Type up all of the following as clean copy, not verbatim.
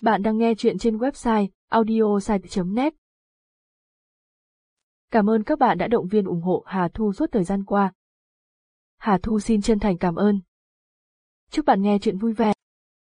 Bạn đang nghe chuyện trên website audiosite.net. Cảm ơn các bạn đã động viên ủng hộ Hà Thu suốt thời gian qua. Hà Thu xin chân thành cảm ơn. Chúc bạn nghe chuyện vui vẻ.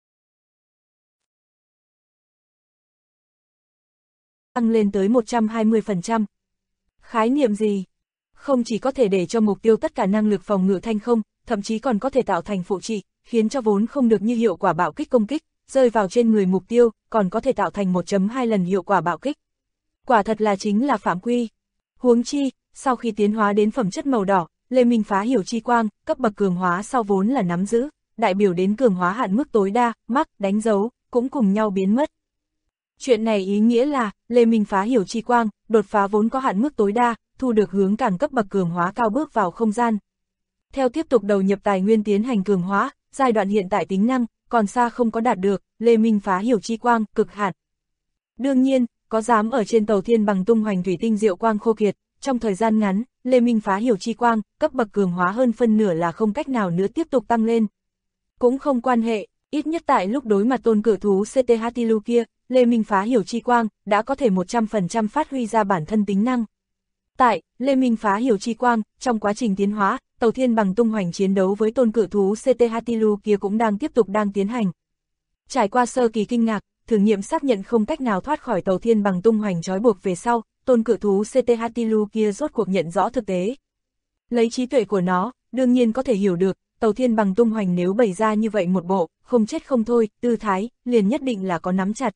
Tăng lên tới 120%. Khái niệm gì? Không chỉ có thể để cho mục tiêu tất cả năng lực phòng ngự thanh không, thậm chí còn có thể tạo thành phụ trị, khiến cho vốn không được như hiệu quả bạo kích công kích, rơi vào trên người mục tiêu, còn có thể tạo thành 1.2 lần hiệu quả bạo kích. Quả thật là chính là phạm quy. Huống chi, sau khi tiến hóa đến phẩm chất màu đỏ, Lê Minh phá hiểu chi quang, cấp bậc cường hóa sau vốn là nắm giữ, đại biểu đến cường hóa hạn mức tối đa, mắc, đánh dấu, cũng cùng nhau biến mất. Chuyện này ý nghĩa là, Lê Minh phá hiểu chi quang, đột phá vốn có hạn mức tối đa, thu được hướng càng cấp bậc cường hóa cao bước vào không gian. Theo tiếp tục đầu nhập tài nguyên tiến hành cường hóa, giai đoạn hiện tại tính năng, còn xa không có đạt được, Lê Minh phá hiểu chi quang, cực hạn. Đương nhiên, có dám ở trên tàu thiên bằng tung hoành thủy tinh diệu quang khô kiệt, trong thời gian ngắn, Lê Minh phá hiểu chi quang, cấp bậc cường hóa hơn phân nửa là không cách nào nữa tiếp tục tăng lên. Cũng không quan hệ, ít nhất tại lúc đối mặt tôn cự thú CTHTLU kia, Lê Minh phá hiểu chi quang, đã có thể 100% phát huy ra bản thân tính năng. Tại Lê Minh phá hiểu chi quang, trong quá trình tiến hóa, tàu thiên bằng tung hoành chiến đấu với tôn cự thú CTHTLU kia cũng đang tiếp tục tiến hành. Trải qua sơ kỳ kinh ngạc, thử nghiệm xác nhận không cách nào thoát khỏi tàu thiên bằng tung hoành trói buộc về sau, tôn cự thú CTHTLU kia rốt cuộc nhận rõ thực tế. Lấy trí tuệ của nó, đương nhiên có thể hiểu được, tàu thiên bằng tung hoành nếu bày ra như vậy một bộ, không chết không thôi, tư thái, liền nhất định là có nắm chặt.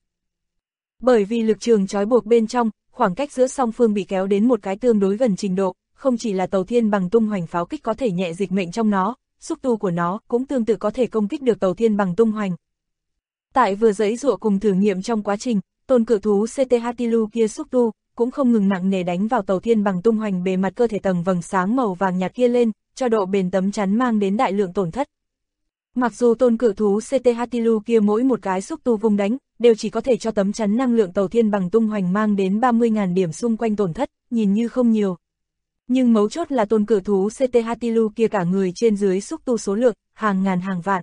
Bởi vì lực trường trói buộc bên trong, khoảng cách giữa song phương bị kéo đến một cái tương đối gần trình độ, không chỉ là tàu thiên bằng tung hoành pháo kích có thể nhẹ dịch mệnh trong nó, xúc tu của nó cũng tương tự có thể công kích được tàu thiên bằng tung hoành. Tại vừa giãy giụa cùng thử nghiệm trong quá trình, tôn cự thú CTHTLU kia xúc tu, cũng không ngừng nặng nề đánh vào tàu thiên bằng tung hoành bề mặt cơ thể tầng vầng sáng màu vàng nhạt kia lên, cho độ bền tấm chắn mang đến đại lượng tổn thất. Mặc dù tôn cự thú CTHTLU kia mỗi một cái xúc tu vung đánh, đều chỉ có thể cho tấm chắn năng lượng tàu thiên bằng tung hoành mang đến 30.000 điểm xung quanh tổn thất, nhìn như không nhiều. Nhưng mấu chốt là tôn cự thú CTHTLU kia cả người trên dưới xúc tu số lượng, hàng ngàn hàng vạn.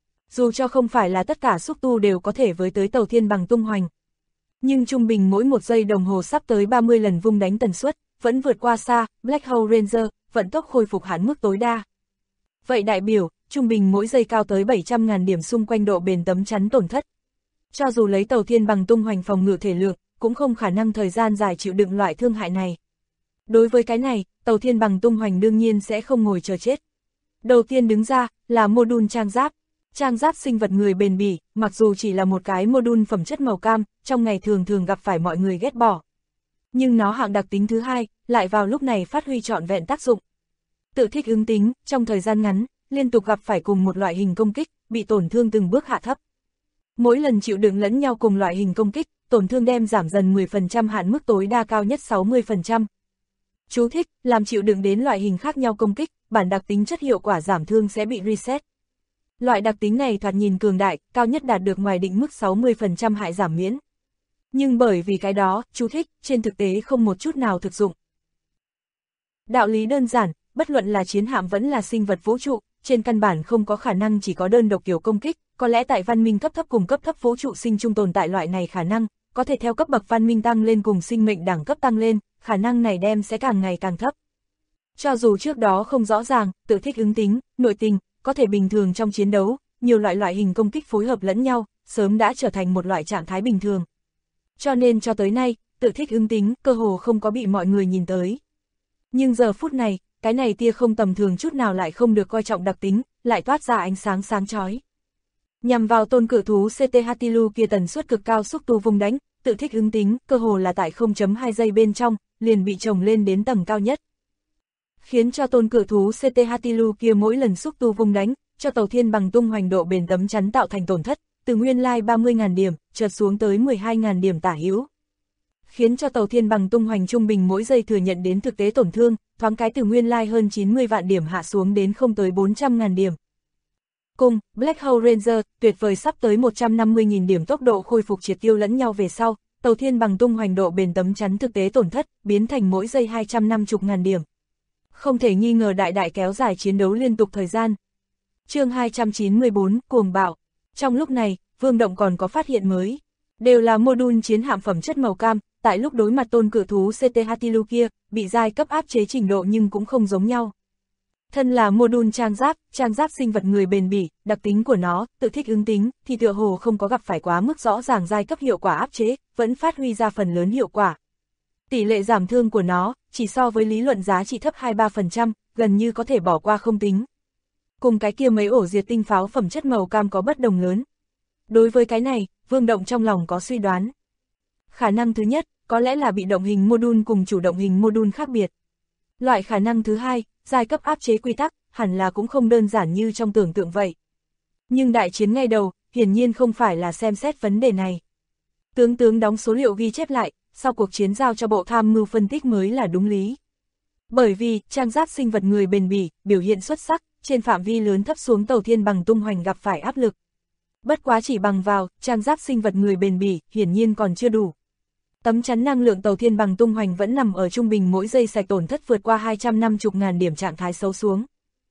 Dù cho không phải là tất cả xúc tu đều có thể với tới tàu thiên bằng tung hoành. Nhưng trung bình mỗi một giây đồng hồ sắp tới 30 lần vung đánh tần suất, vẫn vượt qua xa, Black Hole Ranger, vận tốc khôi phục hạn mức tối đa. Vậy đại biểu, trung bình mỗi giây cao tới 700.000 điểm xung quanh độ bền tấm chắn tổn thất. Cho dù lấy tàu thiên bằng tung hoành phòng ngự thể lượng, cũng không khả năng thời gian dài chịu đựng loại thương hại này. Đối với cái này, tàu thiên bằng tung hoành đương nhiên sẽ không ngồi chờ chết. Đầu tiên đứng ra, là module trang giáp. Trang giáp sinh vật người bền bỉ, mặc dù chỉ là một cái module phẩm chất màu cam, trong ngày thường thường gặp phải mọi người ghét bỏ. Nhưng nó hạng đặc tính thứ hai, lại vào lúc này phát huy trọn vẹn tác dụng. Tự thích ứng tính, trong thời gian ngắn, liên tục gặp phải cùng một loại hình công kích, bị tổn thương từng bước hạ thấp. Mỗi lần chịu đựng lẫn nhau cùng loại hình công kích, tổn thương đem giảm dần 10% hạn mức tối đa cao nhất 60%. Chú thích, làm chịu đựng đến loại hình khác nhau công kích, bản đặc tính chất hiệu quả giảm thương sẽ bị reset. Loại đặc tính này thoạt nhìn cường đại, cao nhất đạt được ngoài định mức 60% hại giảm miễn. Nhưng bởi vì cái đó, chú thích, trên thực tế không một chút nào thực dụng. Đạo lý đơn giản, bất luận là chiến hạm vẫn là sinh vật vũ trụ, trên căn bản không có khả năng chỉ có đơn độc kiểu công kích, có lẽ tại văn minh cấp thấp cùng cấp thấp vũ trụ sinh chung tồn tại loại này khả năng, có thể theo cấp bậc văn minh tăng lên cùng sinh mệnh đẳng cấp tăng lên, khả năng này đem sẽ càng ngày càng thấp. Cho dù trước đó không rõ ràng, tự thích ứng tính, nội tình, có thể bình thường trong chiến đấu, nhiều loại hình công kích phối hợp lẫn nhau, sớm đã trở thành một loại trạng thái bình thường. Cho nên cho tới nay, tự thích ứng tính, cơ hồ không có bị mọi người nhìn tới. Nhưng giờ phút này, cái này tia không tầm thường chút nào lại không được coi trọng đặc tính, lại toát ra ánh sáng sáng chói. Nhằm vào tôn cự thú CTHTLU kia tần suất cực cao xúc tu vung đánh, tự thích ứng tính, cơ hồ là tại 0.2 giây bên trong, liền bị trồng lên đến tầng cao nhất. Khiến cho tôn cự thú CTHTLU kia mỗi lần xúc tu vung đánh, cho tàu thiên bằng tung hoành độ bền tấm chắn tạo thành tổn thất, từ nguyên lai 30.000 điểm, chợt xuống tới 12.000 điểm tả hữu. Khiến cho tàu thiên bằng tung hoành trung bình mỗi giây thừa nhận đến thực tế tổn thương, thoáng cái từ nguyên lai hơn 90 vạn điểm hạ xuống đến không tới 400.000 điểm. Cùng, Black Hole Ranger, tuyệt vời sắp tới 150.000 điểm tốc độ khôi phục triệt tiêu lẫn nhau về sau, tàu thiên bằng tung hoành độ bền tấm chắn thực tế tổn thất, biến thành mỗi giây 250.000 điểm. Không thể nghi ngờ đại kéo dài chiến đấu liên tục thời gian. Chương 294, cuồng bạo. Trong lúc này, Vương Động còn có phát hiện mới. Đều là module chiến hạm phẩm chất màu cam, tại lúc đối mặt tôn cự thú CT Hatilu kia, bị giai cấp áp chế trình độ nhưng cũng không giống nhau. Thân là module trang giáp sinh vật người bền bỉ, đặc tính của nó, tự thích ứng tính, thì tựa hồ không có gặp phải quá mức rõ ràng giai cấp hiệu quả áp chế, vẫn phát huy ra phần lớn hiệu quả. Tỷ lệ giảm thương của nó, chỉ so với lý luận giá trị thấp 2-3%, gần như có thể bỏ qua không tính. Cùng cái kia mấy ổ diệt tinh pháo phẩm chất màu cam có bất đồng lớn. Đối với cái này, Vương Động trong lòng có suy đoán. Khả năng thứ nhất, có lẽ là bị động hình module cùng chủ động hình module khác biệt. Loại khả năng thứ hai, giai cấp áp chế quy tắc, hẳn là cũng không đơn giản như trong tưởng tượng vậy. Nhưng đại chiến ngay đầu, hiển nhiên không phải là xem xét vấn đề này. Tướng đóng số liệu ghi chép lại, sau cuộc chiến giao cho bộ tham mưu phân tích mới là đúng lý. Bởi vì, trang giáp sinh vật người bền bỉ, biểu hiện xuất sắc, trên phạm vi lớn thấp xuống tàu thiên bằng tung hoành gặp phải áp lực. Bất quá chỉ bằng vào, trang giáp sinh vật người bền bỉ, hiển nhiên còn chưa đủ. Tấm chắn năng lượng tàu thiên bằng tung hoành vẫn nằm ở trung bình mỗi giây sạch tổn thất vượt qua 250.000 điểm trạng thái xấu xuống.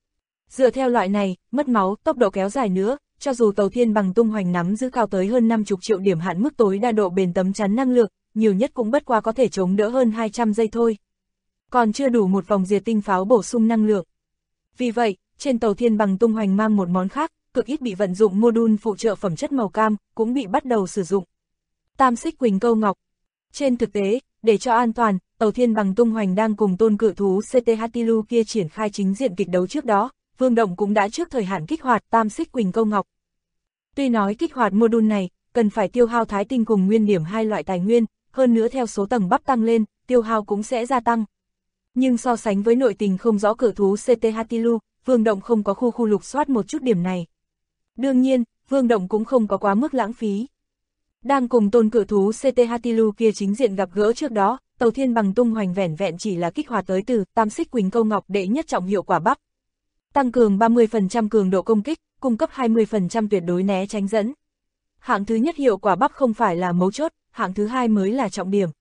Dựa theo loại này, mất máu, tốc độ kéo dài nữa, cho dù tàu thiên bằng tung hoành nắm giữ cao tới hơn 50 triệu điểm hạn mức tối đa độ bền tấm chắn năng lượng, nhiều nhất cũng bất qua có thể chống đỡ hơn 200 giây thôi. Còn chưa đủ một vòng diệt tinh pháo bổ sung năng lượng. Vì vậy, trên tàu thiên bằng tung hoành mang một món khác, cực ít bị vận dụng module phụ trợ phẩm chất màu cam, cũng bị bắt đầu sử dụng. Tam xích quỳnh câu ngọc. Trên thực tế, để cho an toàn, tàu thiên bằng tung hoành đang cùng tôn cự thú CT Hatilu kia triển khai chính diện kịch đấu trước đó, Vương Động cũng đã trước thời hạn kích hoạt tam xích quỳnh câu ngọc. Tuy nói kích hoạt module này, cần phải tiêu hao thái tinh cùng nguyên điểm hai loại tài nguyên, hơn nữa theo số tầng bắp tăng lên, tiêu hao cũng sẽ gia tăng. Nhưng so sánh với nội tình không rõ cự thú CT Hatilu, Vương Động không có khu lục soát một chút điểm này. Đương nhiên, Vương Động cũng không có quá mức lãng phí. Đang cùng tôn cự thú CT Hatilu kia chính diện gặp gỡ trước đó, tàu thiên bằng tung hoành vẻn vẹn chỉ là kích hoạt tới từ tam xích quỳnh câu ngọc đệ nhất trọng hiệu quả bắp. Tăng cường 30% cường độ công kích, cung cấp 20% tuyệt đối né tránh dẫn. Hạng thứ nhất hiệu quả bắp không phải là mấu chốt, hạng thứ hai mới là trọng điểm.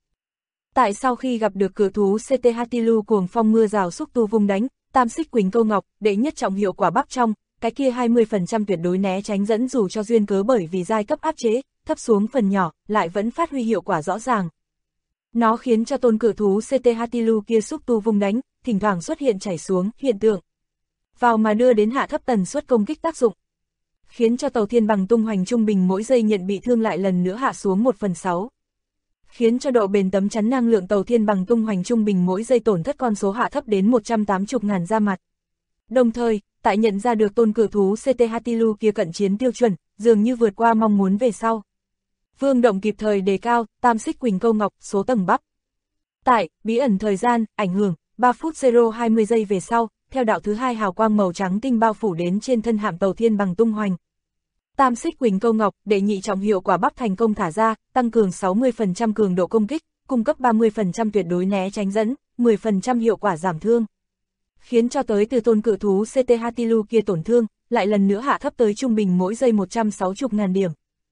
Tại sau khi gặp được cự thú CT Hatilu cuồng phong mưa rào xúc tu vung đánh, tam xích quỳnh câu ngọc đệ nhất trọng hiệu quả bắp trong, cái kia 20% tuyệt đối né tránh dẫn dù cho duyên cớ bởi vì giai cấp áp chế, thấp xuống phần nhỏ, lại vẫn phát huy hiệu quả rõ ràng. Nó khiến cho tôn cự thú CT Hatilu kia xúc tu vung đánh, thỉnh thoảng xuất hiện chảy xuống, hiện tượng. Vào mà đưa đến hạ thấp tần suất công kích tác dụng. Khiến cho tàu thiên bằng tung hoành trung bình mỗi giây nhận bị thương lại lần nữa hạ xuống 1/6. Khiến cho độ bền tấm chắn năng lượng tàu thiên bằng tung hoành trung bình mỗi giây tổn thất con số hạ thấp đến 180.000 ra mặt. Đồng thời, tại nhận ra được tôn cự thú CT Hatilu kia cận chiến tiêu chuẩn, dường như vượt qua mong muốn về sau. Vương Động kịp thời đề cao, tam xích quỳnh câu ngọc, số tầng bắp. Tại, bí ẩn thời gian, ảnh hưởng, 3 phút 0-20 giây về sau, theo đạo thứ hai hào quang màu trắng tinh bao phủ đến trên thân hạm tàu thiên bằng tung hoành. Tam xích quỳnh câu ngọc, đệ nhị trọng hiệu quả bắp thành công thả ra, tăng cường 60% cường độ công kích, cung cấp 30% tuyệt đối né tránh dẫn, 10% hiệu quả giảm thương. Khiến cho tới từ tôn cự thú CT Hatilu kia tổn thương, lại lần nữa hạ thấp tới trung bình mỗi giây 160.000 điểm.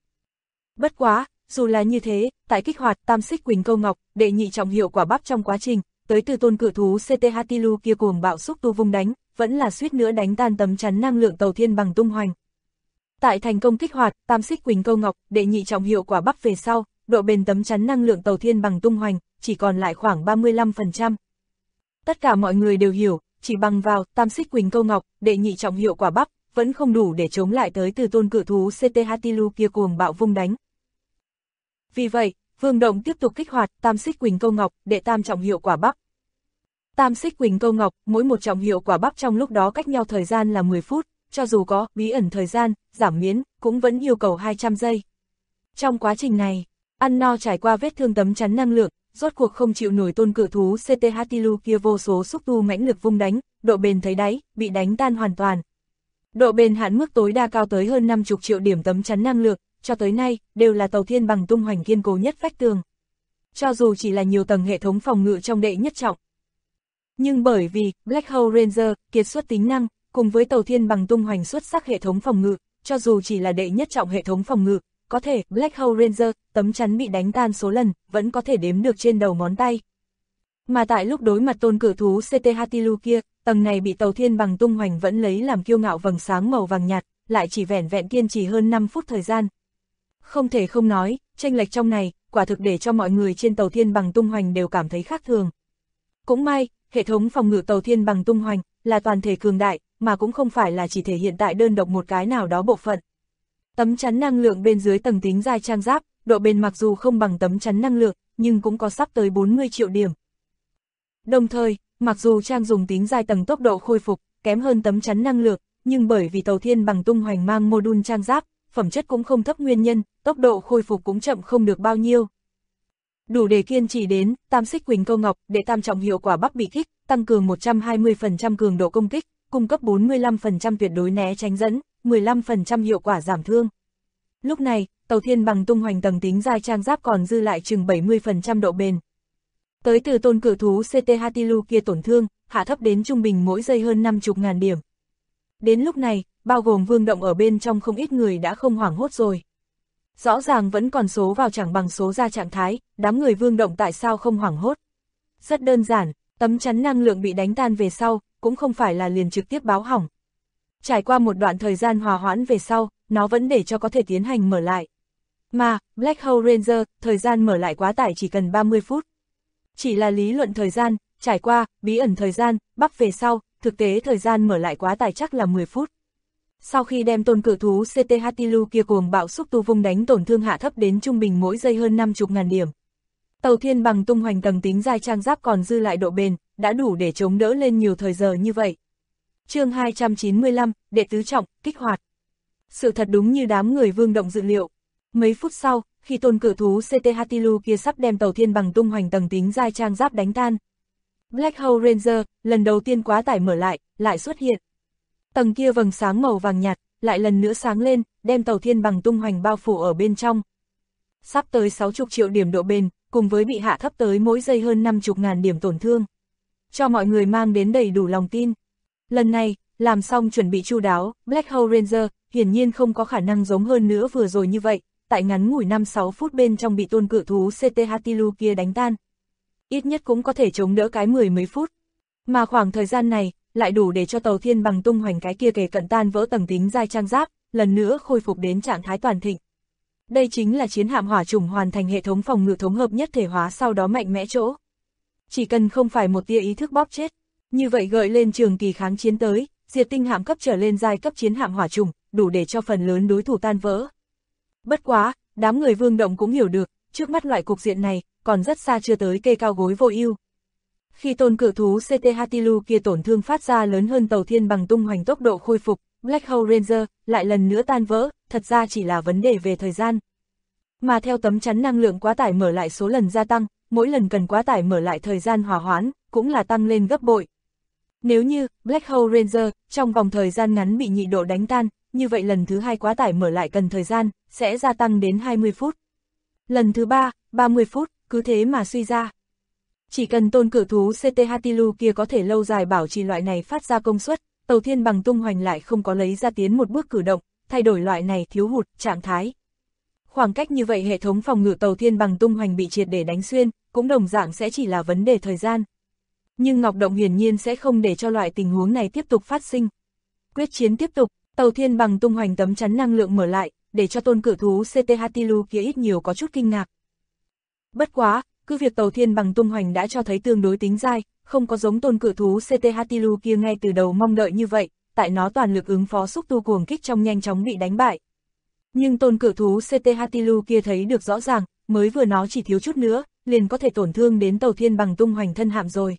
Bất quá, dù là như thế, tại kích hoạt tam xích quỳnh câu ngọc, đệ nhị trọng hiệu quả bắp trong quá trình, tới từ tôn cự thú CT Hatilu kia cuồng bạo xúc tu vung đánh, vẫn là suýt nữa đánh tan tấm chắn năng lượng tàu thiên bằng tung hoành. Tại thành công kích hoạt tam xích quỳnh câu ngọc, đệ nhị trọng hiệu quả bắp về sau, độ bền tấm chắn năng lượng tàu thiên bằng tung hoành, chỉ còn lại khoảng 35%. Tất cả mọi người đều hiểu, chỉ bằng vào tam xích quỳnh câu ngọc, đệ nhị trọng hiệu quả bắp, vẫn không đủ để chống lại tới từ tôn cự thú CT Hatilu kia cuồng bạo vung đánh. Vì vậy, Vương Động tiếp tục kích hoạt tam xích quỳnh câu ngọc, đệ tam trọng hiệu quả bắp. Tam xích quỳnh câu ngọc, mỗi một trọng hiệu quả bắp trong lúc đó cách nhau thời gian là 10 phút, cho dù có bí ẩn thời gian, giảm miễn, cũng vẫn yêu cầu 200 giây. Trong quá trình này, ăn no trải qua vết thương tấm chắn năng lượng, rốt cuộc không chịu nổi tôn cự thú CT Hatilu kia vô số xúc tu mãnh lực vung đánh, độ bền thấy đáy, bị đánh tan hoàn toàn. Độ bền hạn mức tối đa cao tới hơn 50 triệu điểm tấm chắn năng lượng, cho tới nay, đều là tàu thiên bằng tung hoành kiên cố nhất vách tường. Cho dù chỉ là nhiều tầng hệ thống phòng ngự trong đệ nhất trọng. Nhưng bởi vì, Black Hole Ranger, kiệt xuất tính năng, cùng với tàu thiên bằng tung hoành xuất sắc hệ thống phòng ngự, cho dù chỉ là đệ nhất trọng hệ thống phòng ngự, có thể, Black Hole Ranger, tấm chắn bị đánh tan số lần, vẫn có thể đếm được trên đầu ngón tay. Mà tại lúc đối mặt tôn cự thú CT Hatilu kia, tầng này bị tàu thiên bằng tung hoành vẫn lấy làm kiêu ngạo vầng sáng màu vàng nhạt, lại chỉ vẻn vẹn kiên trì hơn 5 phút thời gian. Không thể không nói, chênh lệch trong này, quả thực để cho mọi người trên tàu Thiên Bằng tung hoành đều cảm thấy khác thường. Cũng may, hệ thống phòng ngự tàu Thiên Bằng tung hoành là toàn thể cường đại, mà cũng không phải là chỉ thể hiện tại đơn độc một cái nào đó bộ phận. Tấm chắn năng lượng bên dưới tầng tính dai trang giáp, độ bền mặc dù không bằng tấm chắn năng lượng, nhưng cũng có sắp tới 40 triệu điểm. Đồng thời, mặc dù trang dùng tính dai tầng tốc độ khôi phục kém hơn tấm chắn năng lượng, nhưng bởi vì tàu Thiên Bằng tung hoành mang module trang giáp, phẩm chất cũng không thấp nguyên nhân, tốc độ khôi phục cũng chậm không được bao nhiêu. Đủ để kiên trì đến tam xích quỳnh câu ngọc để tam trọng hiệu quả bắc bị kích, tăng cường 120% cường độ công kích, cung cấp 45% tuyệt đối né tránh dẫn, 15% hiệu quả giảm thương. Lúc này, tàu Thiên Bằng tung hoành tầng tính dai trang giáp còn dư lại chừng 70% độ bền. Tới từ tôn cự thú CT Hatilu kia tổn thương, hạ thấp đến trung bình mỗi giây hơn 50.000 điểm. Đến lúc này, bao gồm Vương Động ở bên trong không ít người đã không hoảng hốt rồi. Rõ ràng vẫn còn số vào chẳng bằng số ra trạng thái, đám người Vương Động tại sao không hoảng hốt? Rất đơn giản, tấm chắn năng lượng bị đánh tan về sau, cũng không phải là liền trực tiếp báo hỏng. Trải qua một đoạn thời gian hòa hoãn về sau, nó vẫn để cho có thể tiến hành mở lại. Mà, Black Hole Ranger, thời gian mở lại quá tải chỉ cần 30 phút. Chỉ là lý luận thời gian, trải qua, bí ẩn thời gian, bắp về sau, thực tế thời gian mở lại quá tải chắc là 10 phút. Sau khi đem tôn cự thú CT Hatilu kia cuồng bạo xúc tu vung đánh tổn thương hạ thấp đến trung bình mỗi giây hơn 50.000 điểm. Tàu Thiên Bằng tung hoành tầng tính dai trang giáp còn dư lại độ bền, đã đủ để chống đỡ lên nhiều thời giờ như vậy. Chương 295, đệ tứ trọng, kích hoạt. Sự thật đúng như đám người Vương Động dự liệu. Mấy phút sau, khi tôn cự thú CT Hatilu kia sắp đem tàu Thiên Bằng tung hoành tầng tính dai trang giáp đánh tan, Black Hole Ranger, lần đầu tiên quá tải mở lại xuất hiện. Tầng kia vầng sáng màu vàng nhạt, lại lần nữa sáng lên, đem tàu Thiên Bằng tung hoành bao phủ ở bên trong. Sắp tới 60 triệu điểm độ bền, cùng với bị hạ thấp tới mỗi giây hơn 50.000 điểm tổn thương. Cho mọi người mang đến đầy đủ lòng tin. Lần này, làm xong chuẩn bị chu đáo, Black Hole Ranger, hiển nhiên không có khả năng giống hơn nữa vừa rồi như vậy, tại ngắn ngủi 5-6 phút bên trong bị tôn cự thú CT Hatilu kia đánh tan. Ít nhất cũng có thể chống đỡ cái 10 mấy phút. Mà khoảng thời gian này, lại đủ để cho tàu Thiên Bằng tung hoành cái kia kề cận tan vỡ tầng tính dai trang giáp, lần nữa khôi phục đến trạng thái toàn thịnh. Đây chính là chiến hạm hỏa chủng hoàn thành hệ thống phòng ngự thống hợp nhất thể hóa sau đó mạnh mẽ chỗ. Chỉ cần không phải một tia ý thức bóp chết, như vậy gợi lên trường kỳ kháng chiến tới, diệt tinh hạm cấp trở lên giai cấp chiến hạm hỏa chủng, đủ để cho phần lớn đối thủ tan vỡ. Bất quá, đám người Vương Động cũng hiểu được, trước mắt loại cục diện này, còn rất xa chưa tới kê cao gối vô ưu. Khi tôn cự thú CT Hatilu kia tổn thương phát ra lớn hơn tàu Thiên Bằng tung hoành tốc độ khôi phục, Black Hole Ranger lại lần nữa tan vỡ, thật ra chỉ là vấn đề về thời gian. Mà theo tấm chắn năng lượng quá tải mở lại số lần gia tăng, mỗi lần cần quá tải mở lại thời gian hòa hoãn, cũng là tăng lên gấp bội. Nếu như Black Hole Ranger trong vòng thời gian ngắn bị nhị độ đánh tan, như vậy lần thứ 2 quá tải mở lại cần thời gian, sẽ gia tăng đến 20 phút. Lần thứ 3, 30 phút, cứ thế mà suy ra. Chỉ cần tôn cự thú CT Hatilu kia có thể lâu dài bảo trì loại này phát ra công suất, tàu Thiên Bằng tung hoành lại không có lấy ra tiến một bước cử động, thay đổi loại này thiếu hụt, trạng thái. Khoảng cách như vậy hệ thống phòng ngự tàu Thiên Bằng tung hoành bị triệt để đánh xuyên, cũng đồng dạng sẽ chỉ là vấn đề thời gian. Nhưng Ngọc Động hiển nhiên sẽ không để cho loại tình huống này tiếp tục phát sinh. Quyết chiến tiếp tục, tàu Thiên Bằng tung hoành tấm chắn năng lượng mở lại, để cho tôn cự thú CT Hatilu kia ít nhiều có chút kinh ngạc. Bất quá, cứ việc tàu Thiên Bằng tung hoành đã cho thấy tương đối tính dai, không có giống tôn cự thú CT Hatilu kia ngay từ đầu mong đợi như vậy, tại nó toàn lực ứng phó xúc tu cuồng kích trong nhanh chóng bị đánh bại. Nhưng tôn cự thú CT Hatilu kia thấy được rõ ràng, mới vừa nó chỉ thiếu chút nữa, liền có thể tổn thương đến tàu Thiên Bằng tung hoành thân hạm rồi.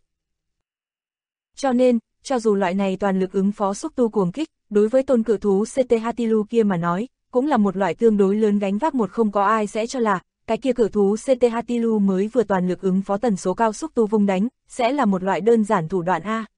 Cho nên, cho dù loại này toàn lực ứng phó xúc tu cuồng kích, đối với tôn cự thú CT Hatilu kia mà nói, cũng là một loại tương đối lớn gánh vác một không có ai sẽ cho là, cái kia cự thú CT Hatilu mới vừa toàn lực ứng phó tần số cao xúc tu vung đánh, sẽ là một loại đơn giản thủ đoạn A.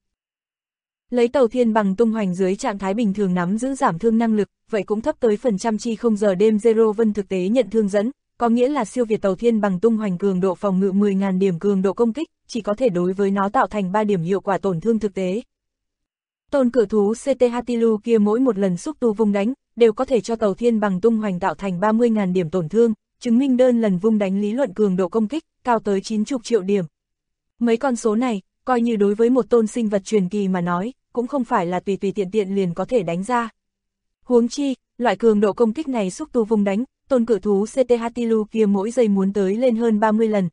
Lấy tàu Thiên Bằng tung hoành dưới trạng thái bình thường nắm giữ giảm thương năng lực, vậy cũng thấp tới phần trăm chi không giờ đêm Zero Vân thực tế nhận thương dẫn, có nghĩa là siêu việt tàu Thiên Bằng tung hoành cường độ phòng ngự 10.000 điểm cường độ công kích, chỉ có thể đối với nó tạo thành 3 điểm hiệu quả tổn thương thực tế. Tôn cự thú CT Hatilu kia mỗi một lần xúc tu vung đánh, đều có thể cho tàu Thiên Bằng tung hoành tạo thành 30.000 điểm tổn thương, chứng minh đơn lần vung đánh lý luận cường độ công kích, cao tới 90 triệu điểm. Mấy con số này, coi như đối với một tôn sinh vật truyền kỳ mà nói, cũng không phải là tùy tiện liền có thể đánh ra. Huống chi, loại cường độ công kích này xúc tu vung đánh, tôn cự thú CT Hatilu kia mỗi giây muốn tới lên hơn 30 lần.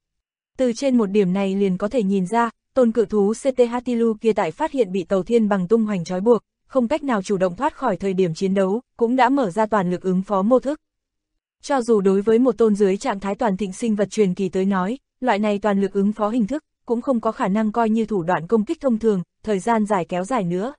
Từ trên một điểm này liền có thể nhìn ra, tôn cự thú CT Hatilu kia tại phát hiện bị tàu thiên bằng tung hoành trói buộc, không cách nào chủ động thoát khỏi thời điểm chiến đấu, cũng đã mở ra toàn lực ứng phó mô thức. Cho dù đối với một tôn dưới trạng thái toàn thịnh sinh vật truyền kỳ tới nói, loại này toàn lực ứng phó hình thức, cũng không có khả năng coi như thủ đoạn công kích thông thường, thời gian dài kéo dài nữa.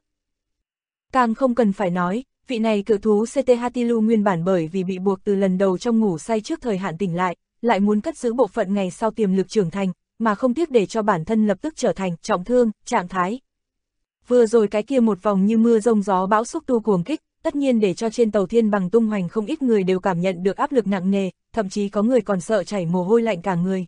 Càng không cần phải nói, vị này cự thú CT Hatilu nguyên bản bởi vì bị buộc từ lần đầu trong ngủ say trước thời hạn tỉnh lại muốn cất giữ bộ phận ngày sau tiềm lực trưởng thành, mà không tiếc để cho bản thân lập tức trở thành trọng thương, trạng thái. Vừa rồi cái kia một vòng như mưa rông gió bão xúc tu cuồng kích, tất nhiên để cho trên tàu thiên bằng tung hoành không ít người đều cảm nhận được áp lực nặng nề, thậm chí có người còn sợ chảy mồ hôi lạnh cả người.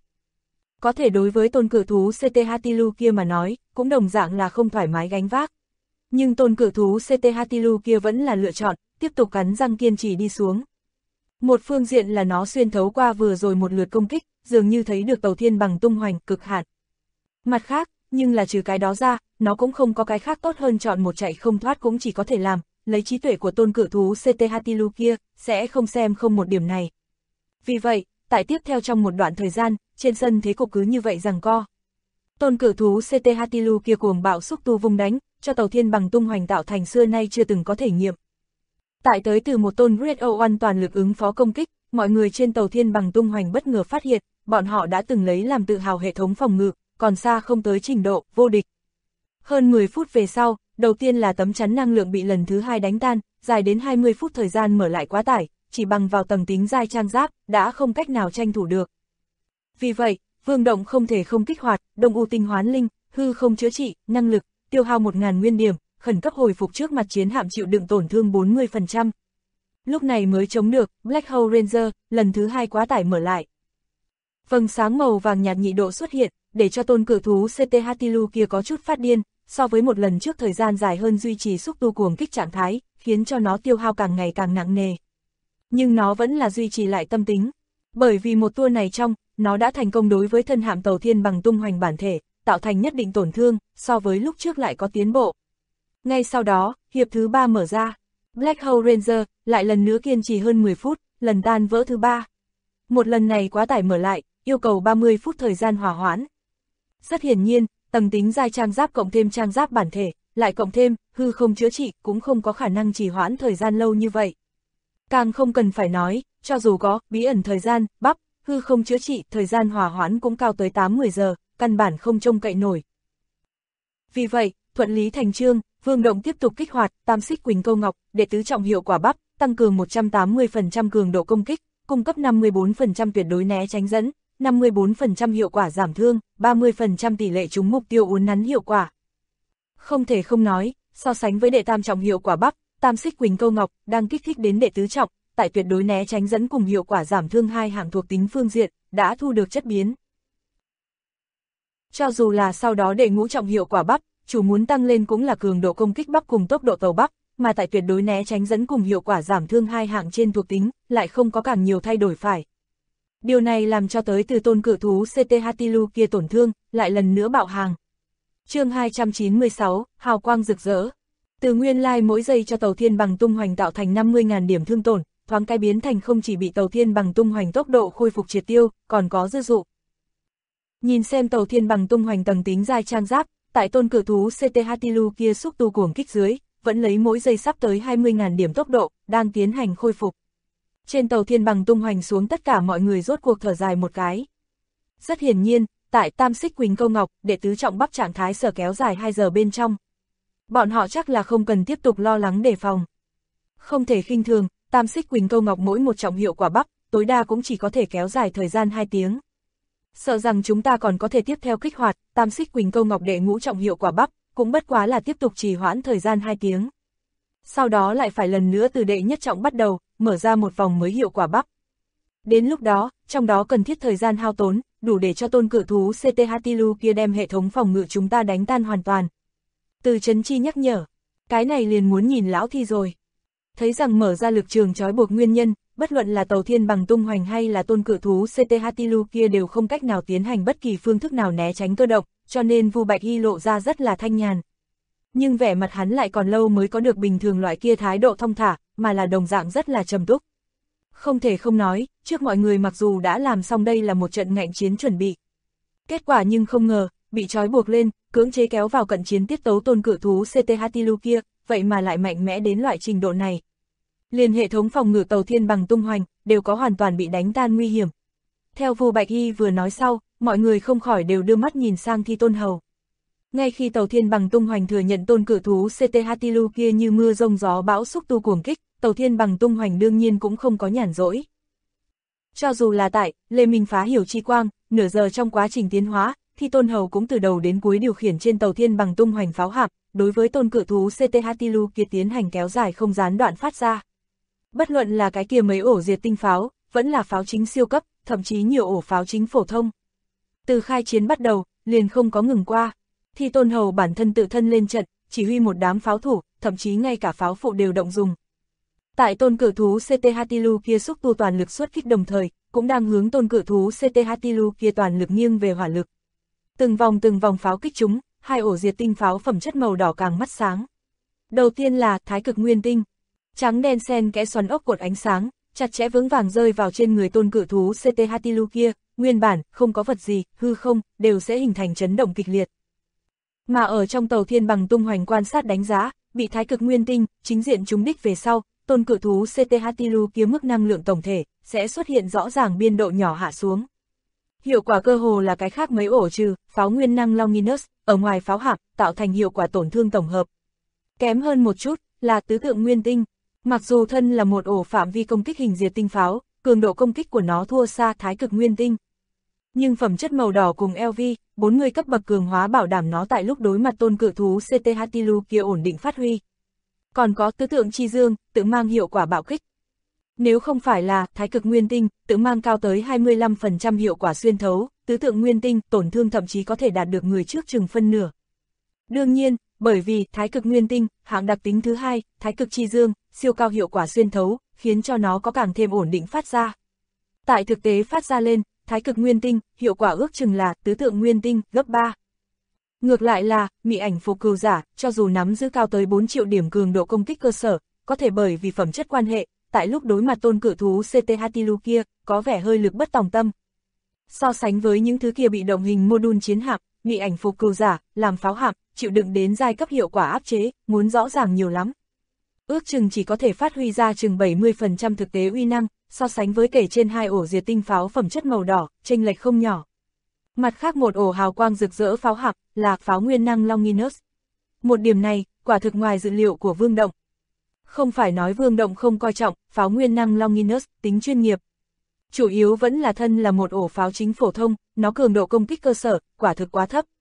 Có thể đối với tôn cự thú CT Hatilu kia mà nói, cũng đồng dạng là không thoải mái gánh vác. Nhưng tôn cự thú CT Hatilu kia vẫn là lựa chọn, tiếp tục cắn răng kiên trì đi xuống. Một phương diện là nó xuyên thấu qua vừa rồi một lượt công kích, dường như thấy được tàu thiên bằng tung hoành cực hạn. Mặt khác, nhưng là trừ cái đó ra, nó cũng không có cái khác tốt hơn chọn một chạy không thoát cũng chỉ có thể làm, lấy trí tuệ của tôn cự thú CT Hatilu kia, sẽ không xem không một điểm này. Vì vậy, tại tiếp theo trong một đoạn thời gian, trên sân thế cục cứ như vậy giằng co. Tôn cự thú CT Hatilu kia cuồng bạo xúc tu vung đánh, cho tàu thiên bằng tung hoành tạo thành xưa nay chưa từng có thể nghiệm. Tại tới từ một tôn Red O1 toàn lực ứng phó công kích, mọi người trên tàu thiên bằng tung hoành bất ngờ phát hiện, bọn họ đã từng lấy làm tự hào hệ thống phòng ngự, còn xa không tới trình độ vô địch. Hơn 10 phút về sau, đầu tiên là tấm chắn năng lượng bị lần thứ hai đánh tan, dài đến 20 phút thời gian mở lại quá tải, chỉ bằng vào tầng tính dai trang giáp, đã không cách nào tranh thủ được. Vì vậy, Vương Động không thể không kích hoạt, Đông U tinh hoán linh, hư không chữa trị, năng lực, tiêu hao 1000 nguyên điểm, khẩn cấp hồi phục trước mặt chiến hạm chịu đựng tổn thương 40%. Lúc này mới chống được, Black Hole Ranger, lần thứ hai quá tải mở lại. Vầng sáng màu vàng nhạt nhị độ xuất hiện, để cho tôn cự thú CT Hatilu kia có chút phát điên, so với một lần trước thời gian dài hơn duy trì xúc tu cuồng kích trạng thái, khiến cho nó tiêu hao càng ngày càng nặng nề. Nhưng nó vẫn là duy trì lại tâm tính, bởi vì một tour này trong, nó đã thành công đối với thân hạm tàu thiên bằng tung hoành bản thể, tạo thành nhất định tổn thương, so với lúc trước lại có tiến bộ. Ngay sau đó, hiệp thứ 3 mở ra, Black Hole Ranger lại lần nữa kiên trì hơn 10 phút, lần tan vỡ thứ 3. Một lần này quá tải mở lại, yêu cầu 30 phút thời gian hòa hoãn. Rất hiển nhiên, tầng tính dai trang giáp cộng thêm trang giáp bản thể, lại cộng thêm hư không chữa trị cũng không có khả năng trì hoãn thời gian lâu như vậy. Càng không cần phải nói, cho dù có bí ẩn thời gian, bắp, hư không chữa trị, thời gian hòa hoãn cũng cao tới 8-10 giờ, căn bản không trông cậy nổi. Vì vậy, thuận lý thành chương, Vương Động tiếp tục kích hoạt Tam Xích Quỳnh Câu Ngọc, để tứ trọng hiệu quả bắp, tăng cường 180% cường độ công kích, cung cấp 54% tuyệt đối né tránh dẫn, 54% hiệu quả giảm thương, 30% tỷ lệ trúng mục tiêu uốn nắn hiệu quả. Không thể không nói, so sánh với đệ tam trọng hiệu quả bắp, Tam Xích Quỳnh Câu Ngọc đang kích thích đến đệ tứ trọng, tại tuyệt đối né tránh dẫn cùng hiệu quả giảm thương hai hạng thuộc tính phương diện, đã thu được chất biến. Cho dù là sau đó đệ ngũ trọng hiệu quả bắp, chủ muốn tăng lên cũng là cường độ công kích bắp cùng tốc độ tàu bắp, mà tại tuyệt đối né tránh dẫn cùng hiệu quả giảm thương hai hạng trên thuộc tính, lại không có càng nhiều thay đổi phải. Điều này làm cho tới từ tôn cự thú CT Hatilu kia tổn thương, lại lần nữa bạo hàng. Chương 296, hào quang rực rỡ. Từ nguyên lai mỗi giây cho tàu thiên bằng tung hoành tạo thành 50.000 điểm thương tổn, thoáng cái biến thành không chỉ bị tàu thiên bằng tung hoành tốc độ khôi phục triệt tiêu, còn có dư dụ. Nhìn xem tàu thiên bằng tung hoành tầng tính dai trang giáp, tại tôn cự thú CT Hatilu kia xúc tu cuồng kích dưới, vẫn lấy mỗi giây sắp tới 20.000 điểm tốc độ, đang tiến hành khôi phục. Trên tàu thiên bằng tung hoành xuống tất cả mọi người rốt cuộc thở dài một cái. Rất hiển nhiên, tại Tam Xích Quỳnh Câu Ngọc, đệ tứ trọng bắp trạng thái sở kéo dài 2 giờ bên trong. Bọn họ chắc là không cần tiếp tục lo lắng đề phòng. Không thể khinh thường, Tam Xích Quỳnh Câu Ngọc mỗi một trọng hiệu quả bắp, tối đa cũng chỉ có thể kéo dài thời gian 2 tiếng. Sợ rằng chúng ta còn có thể tiếp theo kích hoạt, Tam Xích Quỳnh Câu Ngọc đệ ngũ trọng hiệu quả bắp, cũng bất quá là tiếp tục trì hoãn thời gian 2 tiếng. Sau đó lại phải lần nữa từ đệ nhất trọng bắt đầu, mở ra một vòng mới hiệu quả bắp. Đến lúc đó, trong đó cần thiết thời gian hao tốn, đủ để cho tôn cự thú CT Hatilu kia đem hệ thống phòng ngự chúng ta đánh tan hoàn toàn. Từ Chấn Chi nhắc nhở, cái này liền muốn nhìn lão thi rồi. Thấy rằng mở ra lực trường trói buộc nguyên nhân, bất luận là tàu thiên bằng tung hoành hay là tôn cự thú CT Hatilu kia đều không cách nào tiến hành bất kỳ phương thức nào né tránh cơ động, cho nên Vu Bạch Hy lộ ra rất là thanh nhàn. Nhưng vẻ mặt hắn lại còn lâu mới có được bình thường loại kia thái độ thong thả, mà là đồng dạng rất là trầm túc. Không thể không nói, trước mọi người mặc dù đã làm xong đây là một trận ngạnh chiến chuẩn bị. Kết quả nhưng không ngờ, bị trói buộc lên, cưỡng chế kéo vào cận chiến tiết tấu tôn cự thú CT Hatilu kia, vậy mà lại mạnh mẽ đến loại trình độ này. Liền hệ thống phòng ngự Tàu Thiên Bằng tung hoành, đều có hoàn toàn bị đánh tan nguy hiểm. Theo Vu Bạch Y vừa nói sau, mọi người không khỏi đều đưa mắt nhìn sang Thi Tôn Hầu. Ngay khi Tàu Thiên Bằng tung hoành thừa nhận tôn cự thú CT Hatilu kia như mưa rông gió bão xúc tu cuồng kích, Tàu Thiên Bằng tung hoành đương nhiên cũng không có nhàn rỗi. Cho dù là tại Lê Minh phá hiểu chi quang, nửa giờ trong quá trình tiến hóa, Thi Tôn Hầu cũng từ đầu đến cuối điều khiển trên Tàu Thiên Bằng tung hoành pháo hạm, đối với tôn cự thú CT Hatilu kia tiến hành kéo dài không gián đoạn phát ra. Bất luận là cái kia mấy ổ diệt tinh pháo, vẫn là pháo chính siêu cấp, thậm chí nhiều ổ pháo chính phổ thông. Từ khai chiến bắt đầu, liền không có ngừng qua. Thi Tôn Hầu bản thân tự thân lên trận, chỉ huy một đám pháo thủ, thậm chí ngay cả pháo phụ đều động dùng. Tại tôn cự thú CT Hatilu kia xúc tu toàn lực xuất kích đồng thời, cũng đang hướng tôn cự thú CT Hatilu kia toàn lực nghiêng về hỏa lực. Từng vòng pháo kích chúng, hai ổ diệt tinh pháo phẩm chất màu đỏ càng mắt sáng. Đầu tiên là Thái Cực Nguyên Tinh, trắng đen xen kẽ xoắn ốc cột ánh sáng, chặt chẽ vững vàng rơi vào trên người tôn cự thú CT Hatilu kia, nguyên bản, không có vật gì, hư không, đều sẽ hình thành chấn động kịch liệt. Mà ở trong Tàu Thiên Bằng tung hoành quan sát đánh giá, bị Thái Cực Nguyên Tinh, chính diện trúng đích về sau, tôn cự thú CT Hatilu kia mức năng lượng tổng thể, sẽ xuất hiện rõ ràng biên độ nhỏ hạ xuống. Hiệu quả cơ hồ là cái khác mấy ổ trừ, pháo nguyên năng Longinus, ở ngoài pháo hạm, tạo thành hiệu quả tổn thương tổng hợp. Kém hơn một chút, là tứ tượng nguyên tinh. Mặc dù thân là một ổ phạm vi công kích hình diệt tinh pháo, cường độ công kích của nó thua xa Thái Cực Nguyên Tinh. Nhưng phẩm chất màu đỏ cùng LV, 40 cấp bậc cường hóa bảo đảm nó tại lúc đối mặt tôn cự thú CT Hatilu kia ổn định phát huy. Còn có tứ tượng chi dương, tự mang hiệu quả bạo kích. Nếu không phải là Thái Cực Nguyên Tinh, tự mang cao tới 25% hiệu quả xuyên thấu, tứ tượng Nguyên Tinh tổn thương thậm chí có thể đạt được người trước chừng phân nửa. Đương nhiên, bởi vì Thái Cực Nguyên Tinh, hạng đặc tính thứ hai, Thái Cực Chi Dương, siêu cao hiệu quả xuyên thấu, khiến cho nó có càng thêm ổn định phát ra. Tại thực tế phát ra lên, Thái Cực Nguyên Tinh, hiệu quả ước chừng là tứ tượng Nguyên Tinh, gấp 3. Ngược lại là, Mị Ảnh Phục Cừu Giả, cho dù nắm giữ cao tới 4 triệu điểm cường độ công kích cơ sở, có thể bởi vì phẩm chất quan hệ, tại lúc đối mặt tôn cự thú CT Hatilu kia, có vẻ hơi lực bất tòng tâm. So sánh với những thứ kia bị động hình mô-đun chiến hạm, Mị Ảnh Phục Cừu Giả, làm pháo hạm, chịu đựng đến giai cấp hiệu quả áp chế, muốn rõ ràng nhiều lắm. Ước chừng chỉ có thể phát huy ra chừng 70% thực tế uy năng, so sánh với kể trên hai ổ diệt tinh pháo phẩm chất màu đỏ, chênh lệch không nhỏ. Mặt khác một ổ hào quang rực rỡ pháo hạm, là pháo nguyên năng Longinus. Một điểm này, quả thực ngoài dự liệu của Vương Động. Không phải nói Vương Động không coi trọng, pháo nguyên năng Longinus, tính chuyên nghiệp. Chủ yếu vẫn là thân là một ổ pháo chính phổ thông, nó cường độ công kích cơ sở, quả thực quá thấp.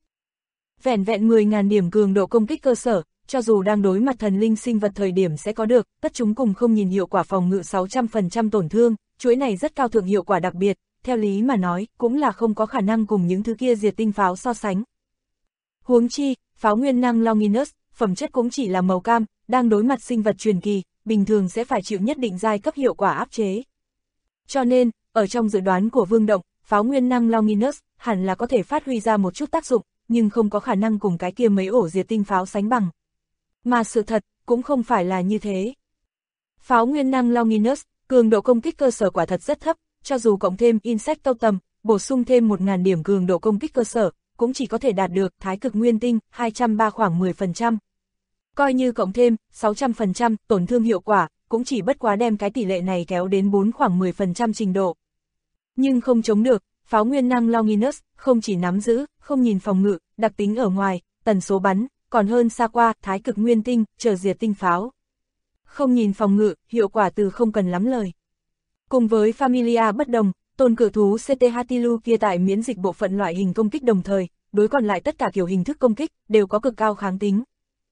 Vẹn 10.000 điểm cường độ công kích cơ sở, cho dù đang đối mặt thần linh sinh vật thời điểm sẽ có được, tất chúng cùng không nhìn hiệu quả phòng ngự 600% tổn thương, chuỗi này rất cao thượng hiệu quả đặc biệt, theo lý mà nói, cũng là không có khả năng cùng những thứ kia diệt tinh pháo so sánh. Huống chi, pháo nguyên năng Longinus, phẩm chất cũng chỉ là màu cam, đang đối mặt sinh vật truyền kỳ, bình thường sẽ phải chịu nhất định giai cấp hiệu quả áp chế. Cho nên, ở trong dự đoán của Vương Động, pháo nguyên năng Longinus hẳn là có thể phát huy ra một chút tác dụng, nhưng không có khả năng cùng cái kia mấy ổ diệt tinh pháo sánh bằng. Mà sự thật, cũng không phải là như thế. Pháo nguyên năng Longinus, cường độ công kích cơ sở quả thật rất thấp, cho dù cộng thêm Insectotum, bổ sung thêm 1.000 điểm cường độ công kích cơ sở, cũng chỉ có thể đạt được Thái Cực Nguyên Tinh, 230 khoảng 10%. Coi như cộng thêm 600% tổn thương hiệu quả, cũng chỉ bất quá đem cái tỷ lệ này kéo đến 4 khoảng 10% trình độ. Nhưng không chống được, pháo nguyên năng Longinus không chỉ nắm giữ, không nhìn phòng ngự, đặc tính ở ngoài, tần số bắn, còn hơn xa qua Thái Cực Nguyên Tinh, chờ diệt tinh pháo. Không nhìn phòng ngự, hiệu quả từ không cần lắm lời. Cùng với Familia bất đồng, tôn cự thú CT Hatilu kia tại miễn dịch bộ phận loại hình công kích đồng thời, đối còn lại tất cả kiểu hình thức công kích, đều có cực cao kháng tính.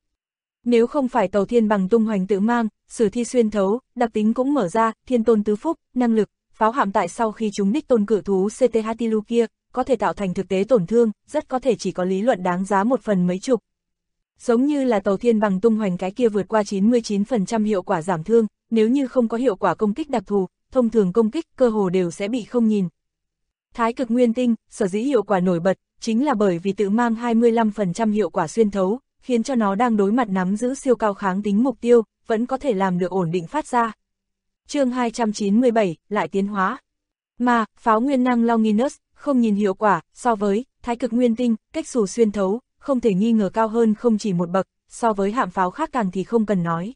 Nếu không phải Tàu Thiên Bằng tung hoành tự mang, sử thi xuyên thấu, đặc tính cũng mở ra, thiên tôn tứ phúc, năng lực, pháo hạm tại sau khi chúng đích tôn cự thú CT Hatilu kia, có thể tạo thành thực tế tổn thương, rất có thể chỉ có lý luận đáng giá một phần mấy chục. Giống như là Tàu Thiên Bằng tung hoành cái kia vượt qua 99% hiệu quả giảm thương, nếu như không có hiệu quả công kích đặc thù, thông thường công kích cơ hồ đều sẽ bị không nhìn. Thái Cực Nguyên Tinh, sở dĩ hiệu quả nổi bật, chính là bởi vì tự mang 25% hiệu quả xuyên thấu, khiến cho nó đang đối mặt nắm giữ siêu cao kháng tính mục tiêu, vẫn có thể làm được ổn định phát ra. Chương 297, lại tiến hóa. Mà, pháo nguyên năng Longinus, không nhìn hiệu quả, so với thái cực nguyên tinh, cách xù xuyên thấu, không thể nghi ngờ cao hơn không chỉ một bậc, so với hạm pháo khác càng thì không cần nói.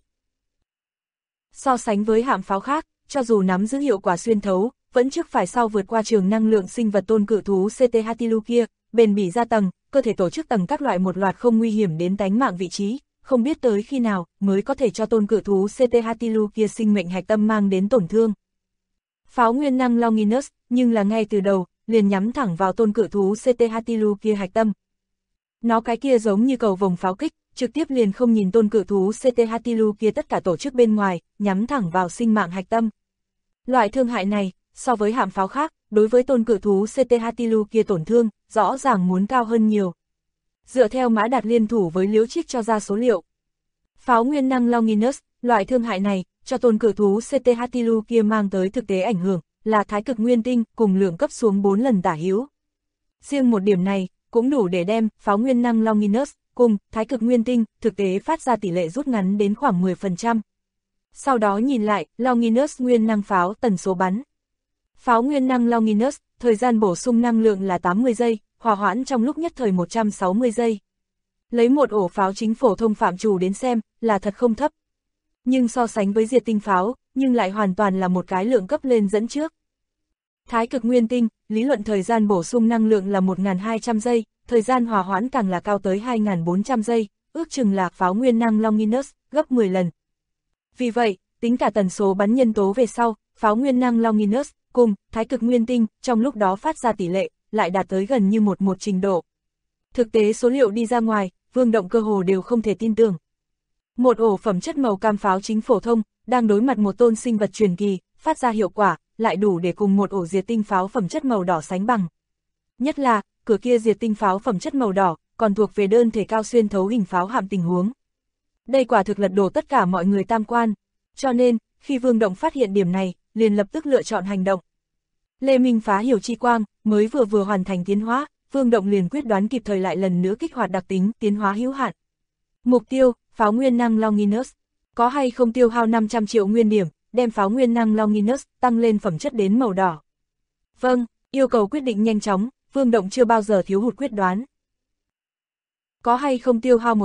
So sánh với hạm pháo khác, cho dù nắm giữ hiệu quả xuyên thấu, vẫn trước phải sau vượt qua trường năng lượng sinh vật tôn cự thú CT Hatilu kia, bền bỉ ra tầng, cơ thể tổ chức tầng các loại một loạt không nguy hiểm đến tánh mạng vị trí, không biết tới khi nào mới có thể cho tôn cự thú CT Hatilu kia sinh mệnh hạch tâm mang đến tổn thương. Pháo nguyên năng Longinus, nhưng là ngay từ đầu, liền nhắm thẳng vào tôn cự thú CT Hatilu kia hạch tâm. Nó cái kia giống như cầu vồng pháo kích, trực tiếp liền không nhìn tôn cự thú CT Hatilu kia tất cả tổ chức bên ngoài, nhắm thẳng vào sinh mạng hạch tâm. Loại thương hại này, so với hạm pháo khác, đối với tôn cự thú CT Hatilu kia tổn thương, rõ ràng muốn cao hơn nhiều. Dựa theo Mã Đạt liên thủ với Liễu Trích cho ra số liệu. Pháo nguyên năng Longinus, loại thương hại này, cho tôn cự thú CT Hatilu kia mang tới thực tế ảnh hưởng, là thái cực nguyên tinh, cùng lượng cấp xuống 4 lần tả hữu. Riêng một điểm này, cũng đủ để đem pháo nguyên năng Longinus, cùng thái cực nguyên tinh, thực tế phát ra tỷ lệ rút ngắn đến khoảng 10%. Sau đó nhìn lại, Longinus nguyên năng pháo tần số bắn. Pháo nguyên năng Longinus, thời gian bổ sung năng lượng là 80 giây, hòa hoãn trong lúc nhất thời 160 giây. Lấy một ổ pháo chính phổ thông phạm trù đến xem, là thật không thấp. Nhưng so sánh với diệt tinh pháo, nhưng lại hoàn toàn là một cái lượng cấp lên dẫn trước. Thái cực nguyên tinh, lý luận thời gian bổ sung năng lượng là 1.200 giây, thời gian hòa hoãn càng là cao tới 2.400 giây, ước chừng là pháo nguyên năng Longinus, gấp 10 lần. Vì vậy, tính cả tần số bắn nhân tố về sau, pháo nguyên năng Longinus, cùng thái cực nguyên tinh, trong lúc đó phát ra tỷ lệ, lại đạt tới gần như một trình độ. Thực tế số liệu đi ra ngoài, Vương Động cơ hồ đều không thể tin tưởng. Một ổ phẩm chất màu cam pháo chính phổ thông, đang đối mặt một tôn sinh vật truyền kỳ, phát ra hiệu quả, lại đủ để cùng một ổ diệt tinh pháo phẩm chất màu đỏ sánh bằng. Nhất là, cửa kia diệt tinh pháo phẩm chất màu đỏ, còn thuộc về đơn thể cao xuyên thấu hình pháo hạm tình huống. Đây quả thực lật đổ tất cả mọi người tam quan, cho nên, khi Vương Động phát hiện điểm này, liền lập tức lựa chọn hành động. Lê Minh phá hiểu chi quang, mới vừa hoàn thành tiến hóa, Vương Động liền quyết đoán kịp thời lại lần nữa kích hoạt đặc tính tiến hóa hữu hạn. Mục tiêu, pháo nguyên năng Longinus, có hay không tiêu hao 500 triệu nguyên điểm, đem pháo nguyên năng Longinus tăng lên phẩm chất đến màu đỏ. Vâng, yêu cầu quyết định nhanh chóng, Vương Động chưa bao giờ thiếu hụt quyết đoán. Có hay không tiêu hao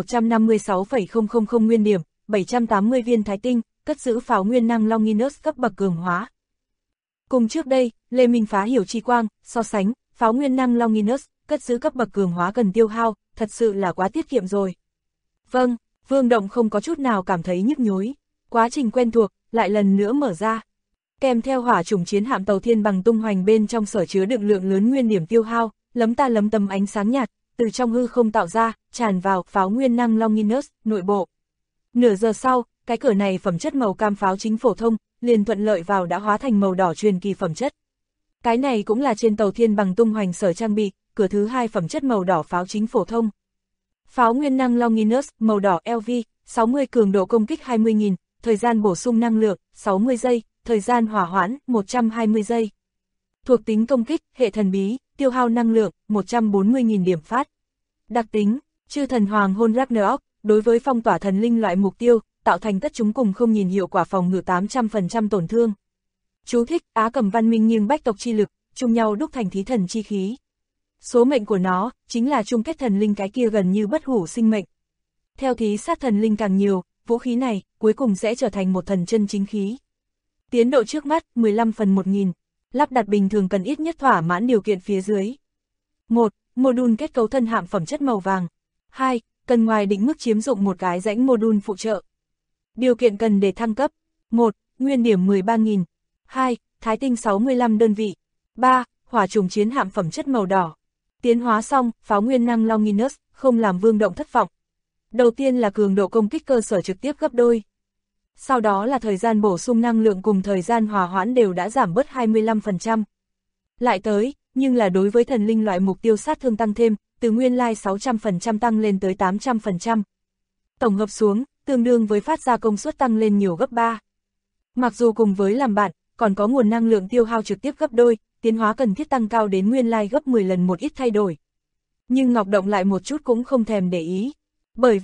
156,000 nguyên điểm, 780 viên thái tinh, cất giữ pháo nguyên năng Longinus cấp bậc cường hóa. Cùng trước đây, Lê Minh phá hiểu chi quang, so sánh, pháo nguyên năng Longinus, cất giữ cấp bậc cường hóa cần tiêu hao, thật sự là quá tiết kiệm rồi. Vâng, Vương Động không có chút nào cảm thấy nhức nhối, quá trình quen thuộc, lại lần nữa mở ra. Kèm theo hỏa chủng chiến hạm tàu thiên bằng tung hoành bên trong sở chứa đựng lượng lớn nguyên điểm tiêu hao, lấm ta lấm tấm ánh sáng nhạt, từ trong hư không tạo ra, tràn vào pháo nguyên năng Longinus, nội bộ. Nửa giờ sau, cái cửa này phẩm chất màu cam pháo chính phổ thông, liền thuận lợi vào đã hóa thành màu đỏ truyền kỳ phẩm chất. Cái này cũng là trên tàu thiên bằng tung hoành sở trang bị, cửa thứ hai phẩm chất màu đỏ pháo chính phổ thông. Pháo nguyên năng Longinus, màu đỏ LV, 60 cường độ công kích 20.000, thời gian bổ sung năng lượng, 60 giây, thời gian hỏa hoãn, 120 giây. Thuộc tính công kích, hệ thần bí, tiêu hao năng lượng, 140.000 điểm phát. Đặc tính, chư thần hoàng hôn Ragnarok, đối với phong tỏa thần linh loại mục tiêu, tạo thành tất chúng cùng không nhìn hiệu quả phòng ngự 800% tổn thương. Chú thích, Á Cầm văn minh nhưng bách tộc chi lực, chung nhau đúc thành thí thần chi khí. Số mệnh của nó, chính là chung kết thần linh cái kia gần như bất hủ sinh mệnh. Theo thí sát thần linh càng nhiều, vũ khí này, cuối cùng sẽ trở thành một thần chân chính khí. Tiến độ trước mắt, 15/1000, lắp đặt bình thường cần ít nhất thỏa mãn điều kiện phía dưới. 1. Module kết cấu thân hạm phẩm chất màu vàng. 2. Cần ngoài định mức chiếm dụng một cái rãnh module phụ trợ. Điều kiện cần để thăng cấp. 1. Nguyên điểm 13.000. 2. Thái tinh 65 đơn vị. 3. Hỏa trùng chiến hạm phẩm chất màu đỏ. Tiến hóa xong, pháo nguyên năng Longinus, không làm Vương Động thất vọng. Đầu tiên là cường độ công kích cơ sở trực tiếp gấp đôi. Sau đó là thời gian bổ sung năng lượng cùng thời gian hòa hoãn đều đã giảm bớt 25%. Lại tới, nhưng là đối với thần linh loại mục tiêu sát thương tăng thêm, từ nguyên lai 600% tăng lên tới 800%. Tổng hợp xuống, tương đương với phát ra công suất tăng lên nhiều gấp 3. Mặc dù cùng với làm bạn, còn có nguồn năng lượng tiêu hao trực tiếp gấp đôi, tiến hóa cần thiết tăng cao đến nguyên lai gấp 10 lần một ít thay đổi. Nhưng Ngọc Động lại một chút cũng không thèm để ý. Bởi vì,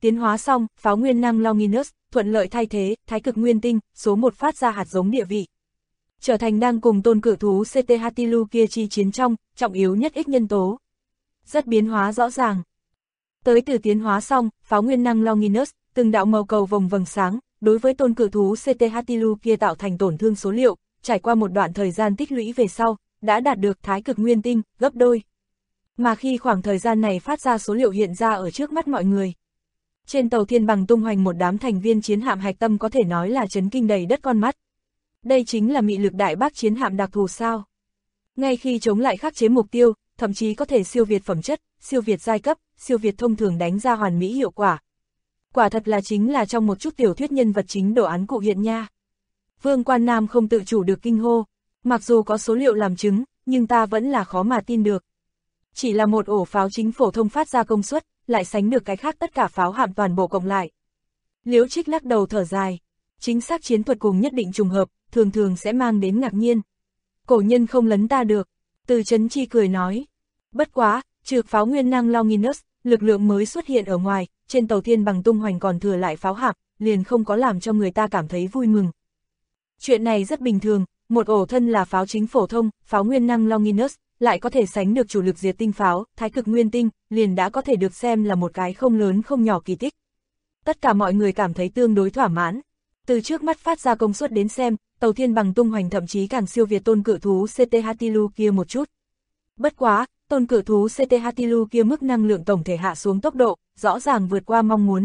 tiến hóa xong, pháo nguyên năng Longinus, thuận lợi thay thế, thái cực nguyên tinh, số 1 phát ra hạt giống địa vị. Trở thành đang cùng tôn cự thú CT Hatilu kia chi chiến trong, trọng yếu nhất ích nhân tố. Rất biến hóa rõ ràng. Tới từ tiến hóa xong, pháo nguyên năng Longinus, từng đạo màu cầu vồng vầng sáng, đối với tôn cự thú CT Hatilu kia tạo thành tổn thương số liệu, trải qua một đoạn thời gian tích lũy về sau, đã đạt được thái cực nguyên tinh, gấp đôi. Mà khi khoảng thời gian này phát ra số liệu hiện ra ở trước mắt mọi người. Trên tàu thiên bằng tung hoành một đám thành viên chiến hạm hạch tâm có thể nói là chấn kinh đầy đất con mắt. Đây chính là mị lực đại bác chiến hạm đặc thù sao. Ngay khi chống lại khắc chế mục tiêu, thậm chí có thể siêu việt phẩm chất, siêu việt giai cấp, siêu việt thông thường đánh ra hoàn mỹ hiệu quả. Quả thật là chính là trong một chút tiểu thuyết nhân vật chính đồ án cụ hiện nha. Vương Quan Nam không tự chủ được kinh hô, mặc dù có số liệu làm chứng, nhưng ta vẫn là khó mà tin được. Chỉ là một ổ pháo chính phổ thông phát ra công suất, lại sánh được cái khác tất cả pháo hạm toàn bộ cộng lại. Liễu Trích lắc đầu thở dài, chính xác chiến thuật cùng nhất định trùng hợp, thường thường sẽ mang đến ngạc nhiên. Cổ nhân không lấn ta được, Từ Chấn Chi cười nói. Bất quá, trừ pháo nguyên năng Longinus, lực lượng mới xuất hiện ở ngoài, trên tàu thiên bằng tung hoành còn thừa lại pháo hạm, liền không có làm cho người ta cảm thấy vui mừng. Chuyện này rất bình thường, một ổ thân là pháo chính phổ thông, pháo nguyên năng Longinus, lại có thể sánh được chủ lực diệt tinh pháo, thái cực nguyên tinh, liền đã có thể được xem là một cái không lớn không nhỏ kỳ tích. Tất cả mọi người cảm thấy tương đối thỏa mãn. Từ trước mắt phát ra công suất đến xem, tàu thiên bằng tung hoành thậm chí càng siêu việt tôn cự thú CT Hatilu kia một chút. Bất quá, tôn cự thú CT Hatilu kia mức năng lượng tổng thể hạ xuống tốc độ, rõ ràng vượt qua mong muốn.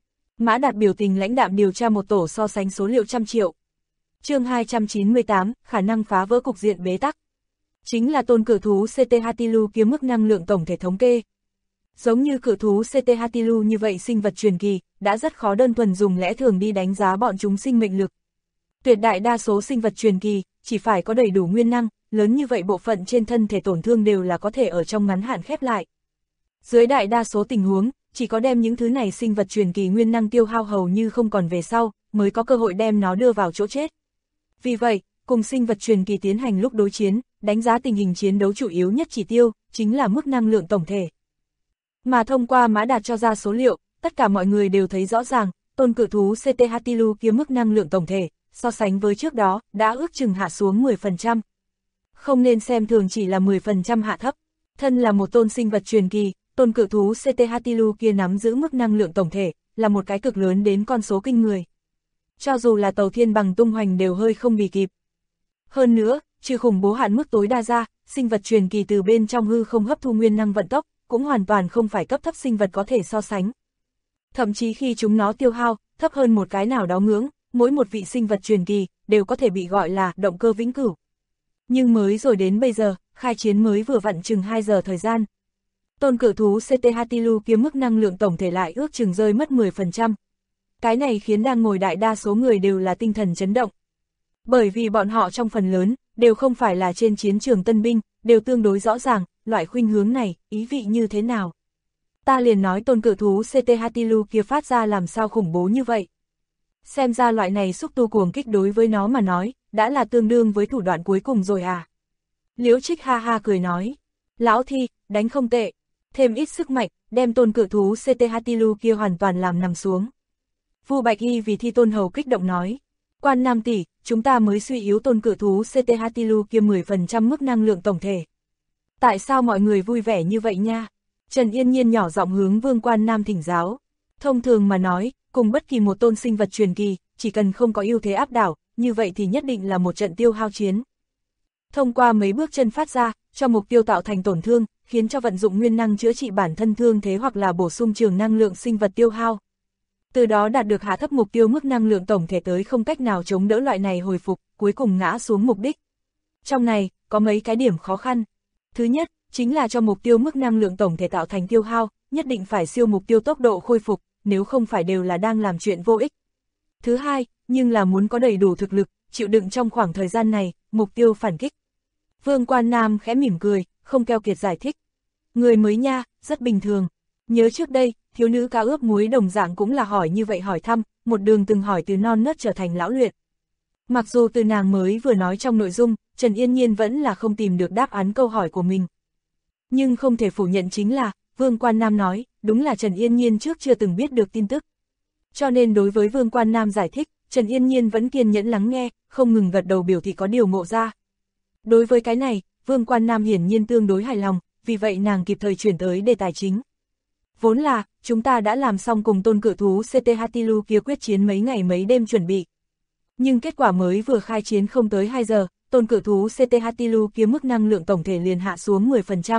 Mã Đạt biểu tình lãnh đạm điều tra một tổ so sánh số liệu trăm triệu. Chương 298, khả năng phá vỡ cục diện bế tắc. Chính là tôn cự thú CT Hatilu kia mức năng lượng tổng thể thống kê. Giống như cự thú CT Hatilu như vậy sinh vật truyền kỳ, đã rất khó đơn thuần dùng lẽ thường đi đánh giá bọn chúng sinh mệnh lực. Tuyệt đại đa số sinh vật truyền kỳ, chỉ phải có đầy đủ nguyên năng, lớn như vậy bộ phận trên thân thể tổn thương đều là có thể ở trong ngắn hạn khép lại. Dưới đại đa số tình huống, chỉ có đem những thứ này sinh vật truyền kỳ nguyên năng tiêu hao hầu như không còn về sau, mới có cơ hội đem nó đưa vào chỗ chết. Vì vậy, cùng sinh vật truyền kỳ tiến hành lúc đối chiến, đánh giá tình hình chiến đấu chủ yếu nhất chỉ tiêu, chính là mức năng lượng tổng thể. Mà thông qua Mã Đạt cho ra số liệu, tất cả mọi người đều thấy rõ ràng, tôn cự thú CT Hatilu kia mức năng lượng tổng thể, so sánh với trước đó, đã ước chừng hạ xuống 10%. Không nên xem thường chỉ là 10% hạ thấp. Thân là một tôn sinh vật truyền kỳ, tôn cự thú CT Hatilu kia nắm giữ mức năng lượng tổng thể, là một cái cực lớn đến con số kinh người. Cho dù là tàu thiên bằng tung hoành đều hơi không bì kịp. Hơn nữa, trừ khủng bố hạn mức tối đa ra, sinh vật truyền kỳ từ bên trong hư không hấp thu nguyên năng vận tốc, cũng hoàn toàn không phải cấp thấp sinh vật có thể so sánh. Thậm chí khi chúng nó tiêu hao, thấp hơn một cái nào đó ngưỡng, mỗi một vị sinh vật truyền kỳ, đều có thể bị gọi là động cơ vĩnh cửu. Nhưng mới rồi đến bây giờ, khai chiến mới vừa vặn chừng 2 giờ thời gian. Tôn cự thú CT Hatilu kia mức năng lượng tổng thể lại ước chừng rơi mất 10%. Cái này khiến đang ngồi đại đa số người đều là tinh thần chấn động. Bởi vì bọn họ trong phần lớn, đều không phải là trên chiến trường tân binh, đều tương đối rõ ràng, loại khuynh hướng này, ý vị như thế nào. Ta liền nói tôn cự thú CT Hatilu kia phát ra làm sao khủng bố như vậy. Xem ra loại này xúc tu cuồng kích đối với nó mà nói, đã là tương đương với thủ đoạn cuối cùng rồi à. Liễu Trích ha ha cười nói, lão Thi, đánh không tệ, thêm ít sức mạnh, đem tôn cự thú CT Hatilu kia hoàn toàn làm nằm xuống. Vu Bạch Y vì Thi Tôn Hầu kích động nói, Quan Nam tỷ, chúng ta mới suy yếu tôn cự thú CT Hatilu kia 10% mức năng lượng tổng thể. Tại sao mọi người vui vẻ như vậy nha? Trần Yên Nhiên nhỏ giọng hướng Vương Quan Nam thỉnh giáo. Thông thường mà nói, cùng bất kỳ một tôn sinh vật truyền kỳ, chỉ cần không có ưu thế áp đảo, như vậy thì nhất định là một trận tiêu hao chiến. Thông qua mấy bước chân phát ra, cho mục tiêu tạo thành tổn thương, khiến cho vận dụng nguyên năng chữa trị bản thân thương thế hoặc là bổ sung trường năng lượng sinh vật tiêu hao. Từ đó đạt được hạ thấp mục tiêu mức năng lượng tổng thể tới không cách nào chống đỡ loại này hồi phục, cuối cùng ngã xuống mục đích. Trong này, có mấy cái điểm khó khăn. Thứ nhất, chính là cho mục tiêu mức năng lượng tổng thể tạo thành tiêu hao, nhất định phải siêu mục tiêu tốc độ khôi phục, nếu không phải đều là đang làm chuyện vô ích. Thứ hai, nhưng là muốn có đầy đủ thực lực, chịu đựng trong khoảng thời gian này, mục tiêu phản kích. Vương Quan Nam khẽ mỉm cười, không keo kiệt giải thích. Người mới nha, rất bình thường. Nhớ trước đây, thiếu nữ cá ướp muối đồng dạng cũng là hỏi như vậy hỏi thăm, một đường từng hỏi từ non nớt trở thành lão luyện. Mặc dù từ nàng mới vừa nói trong nội dung, Trần Yên Nhiên vẫn là không tìm được đáp án câu hỏi của mình. Nhưng không thể phủ nhận chính là, Vương Quan Nam nói, đúng là Trần Yên Nhiên trước chưa từng biết được tin tức. Cho nên đối với Vương Quan Nam giải thích, Trần Yên Nhiên vẫn kiên nhẫn lắng nghe, không ngừng gật đầu biểu thị có điều ngộ ra. Đối với cái này, Vương Quan Nam hiển nhiên tương đối hài lòng, vì vậy nàng kịp thời chuyển tới đề tài chính. Vốn là, chúng ta đã làm xong cùng tôn cự thú CT Hatilu kia quyết chiến mấy ngày mấy đêm chuẩn bị. Nhưng kết quả mới vừa khai chiến không tới 2 giờ, tôn cự thú CT Hatilu kia mức năng lượng tổng thể liền hạ xuống 10%.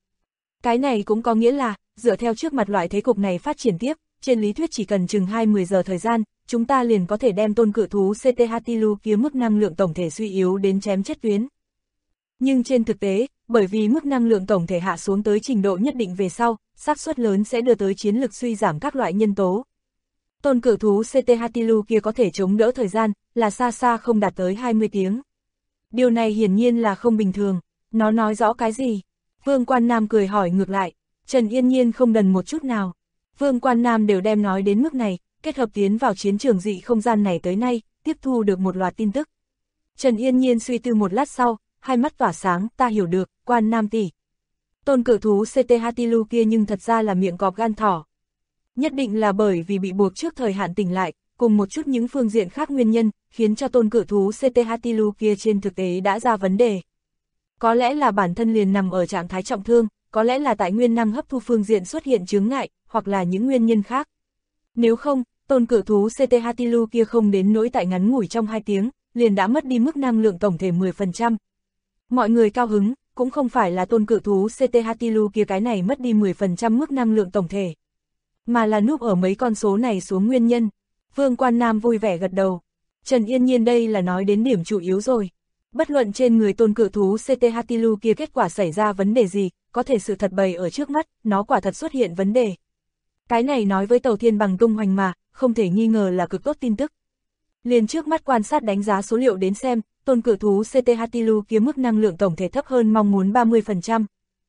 Cái này cũng có nghĩa là, dựa theo trước mặt loại thế cục này phát triển tiếp, trên lý thuyết chỉ cần chừng 20 giờ thời gian, chúng ta liền có thể đem tôn cự thú CT Hatilu kia mức năng lượng tổng thể suy yếu đến chém chết tuyến. Nhưng trên thực tế, bởi vì mức năng lượng tổng thể hạ xuống tới trình độ nhất định về sau, xác suất lớn sẽ đưa tới chiến lực suy giảm các loại nhân tố. Tôn cự thú CT Hatilu kia có thể chống đỡ thời gian, là xa xa không đạt tới 20 tiếng. Điều này hiển nhiên là không bình thường, nó nói rõ cái gì? Vương Quan Nam cười hỏi ngược lại, Trần Yên Nhiên không đần một chút nào. Vương Quan Nam đều đem nói đến mức này, kết hợp tiến vào chiến trường dị không gian này tới nay, tiếp thu được một loạt tin tức. Trần Yên Nhiên suy tư một lát sau, hai mắt tỏa sáng, ta hiểu được, Quan Nam tỷ. Tôn cự thú CT Hatilu kia nhưng thật ra là miệng cọp gan thỏ. Nhất định là bởi vì bị buộc trước thời hạn tỉnh lại, cùng một chút những phương diện khác nguyên nhân, khiến cho tôn cự thú CT Hatilu kia trên thực tế đã ra vấn đề. Có lẽ là bản thân liền nằm ở trạng thái trọng thương, có lẽ là tại nguyên năng hấp thu phương diện xuất hiện chướng ngại, hoặc là những nguyên nhân khác. Nếu không, tôn cự thú CT Hatilu kia không đến nỗi tại ngắn ngủi trong 2 tiếng, liền đã mất đi mức năng lượng tổng thể 10%. Mọi người cao hứng, cũng không phải là tôn cự thú CT Hatilu kia cái này mất đi 10% mức năng lượng tổng thể, mà là núp ở mấy con số này xuống nguyên nhân. Vương Quan Nam vui vẻ gật đầu. Trần Yên Nhiên đây là nói đến điểm chủ yếu rồi. Bất luận trên người tôn cự thú CT Hatilu kia kết quả xảy ra vấn đề gì, có thể sự thật bày ở trước mắt, nó quả thật xuất hiện vấn đề. Cái này nói với Tàu Thiên Bằng tung hoành mà, không thể nghi ngờ là cực tốt tin tức. Liền trước mắt quan sát đánh giá số liệu đến xem, tôn cự thú CT Hatilu kia mức năng lượng tổng thể thấp hơn mong muốn 30%.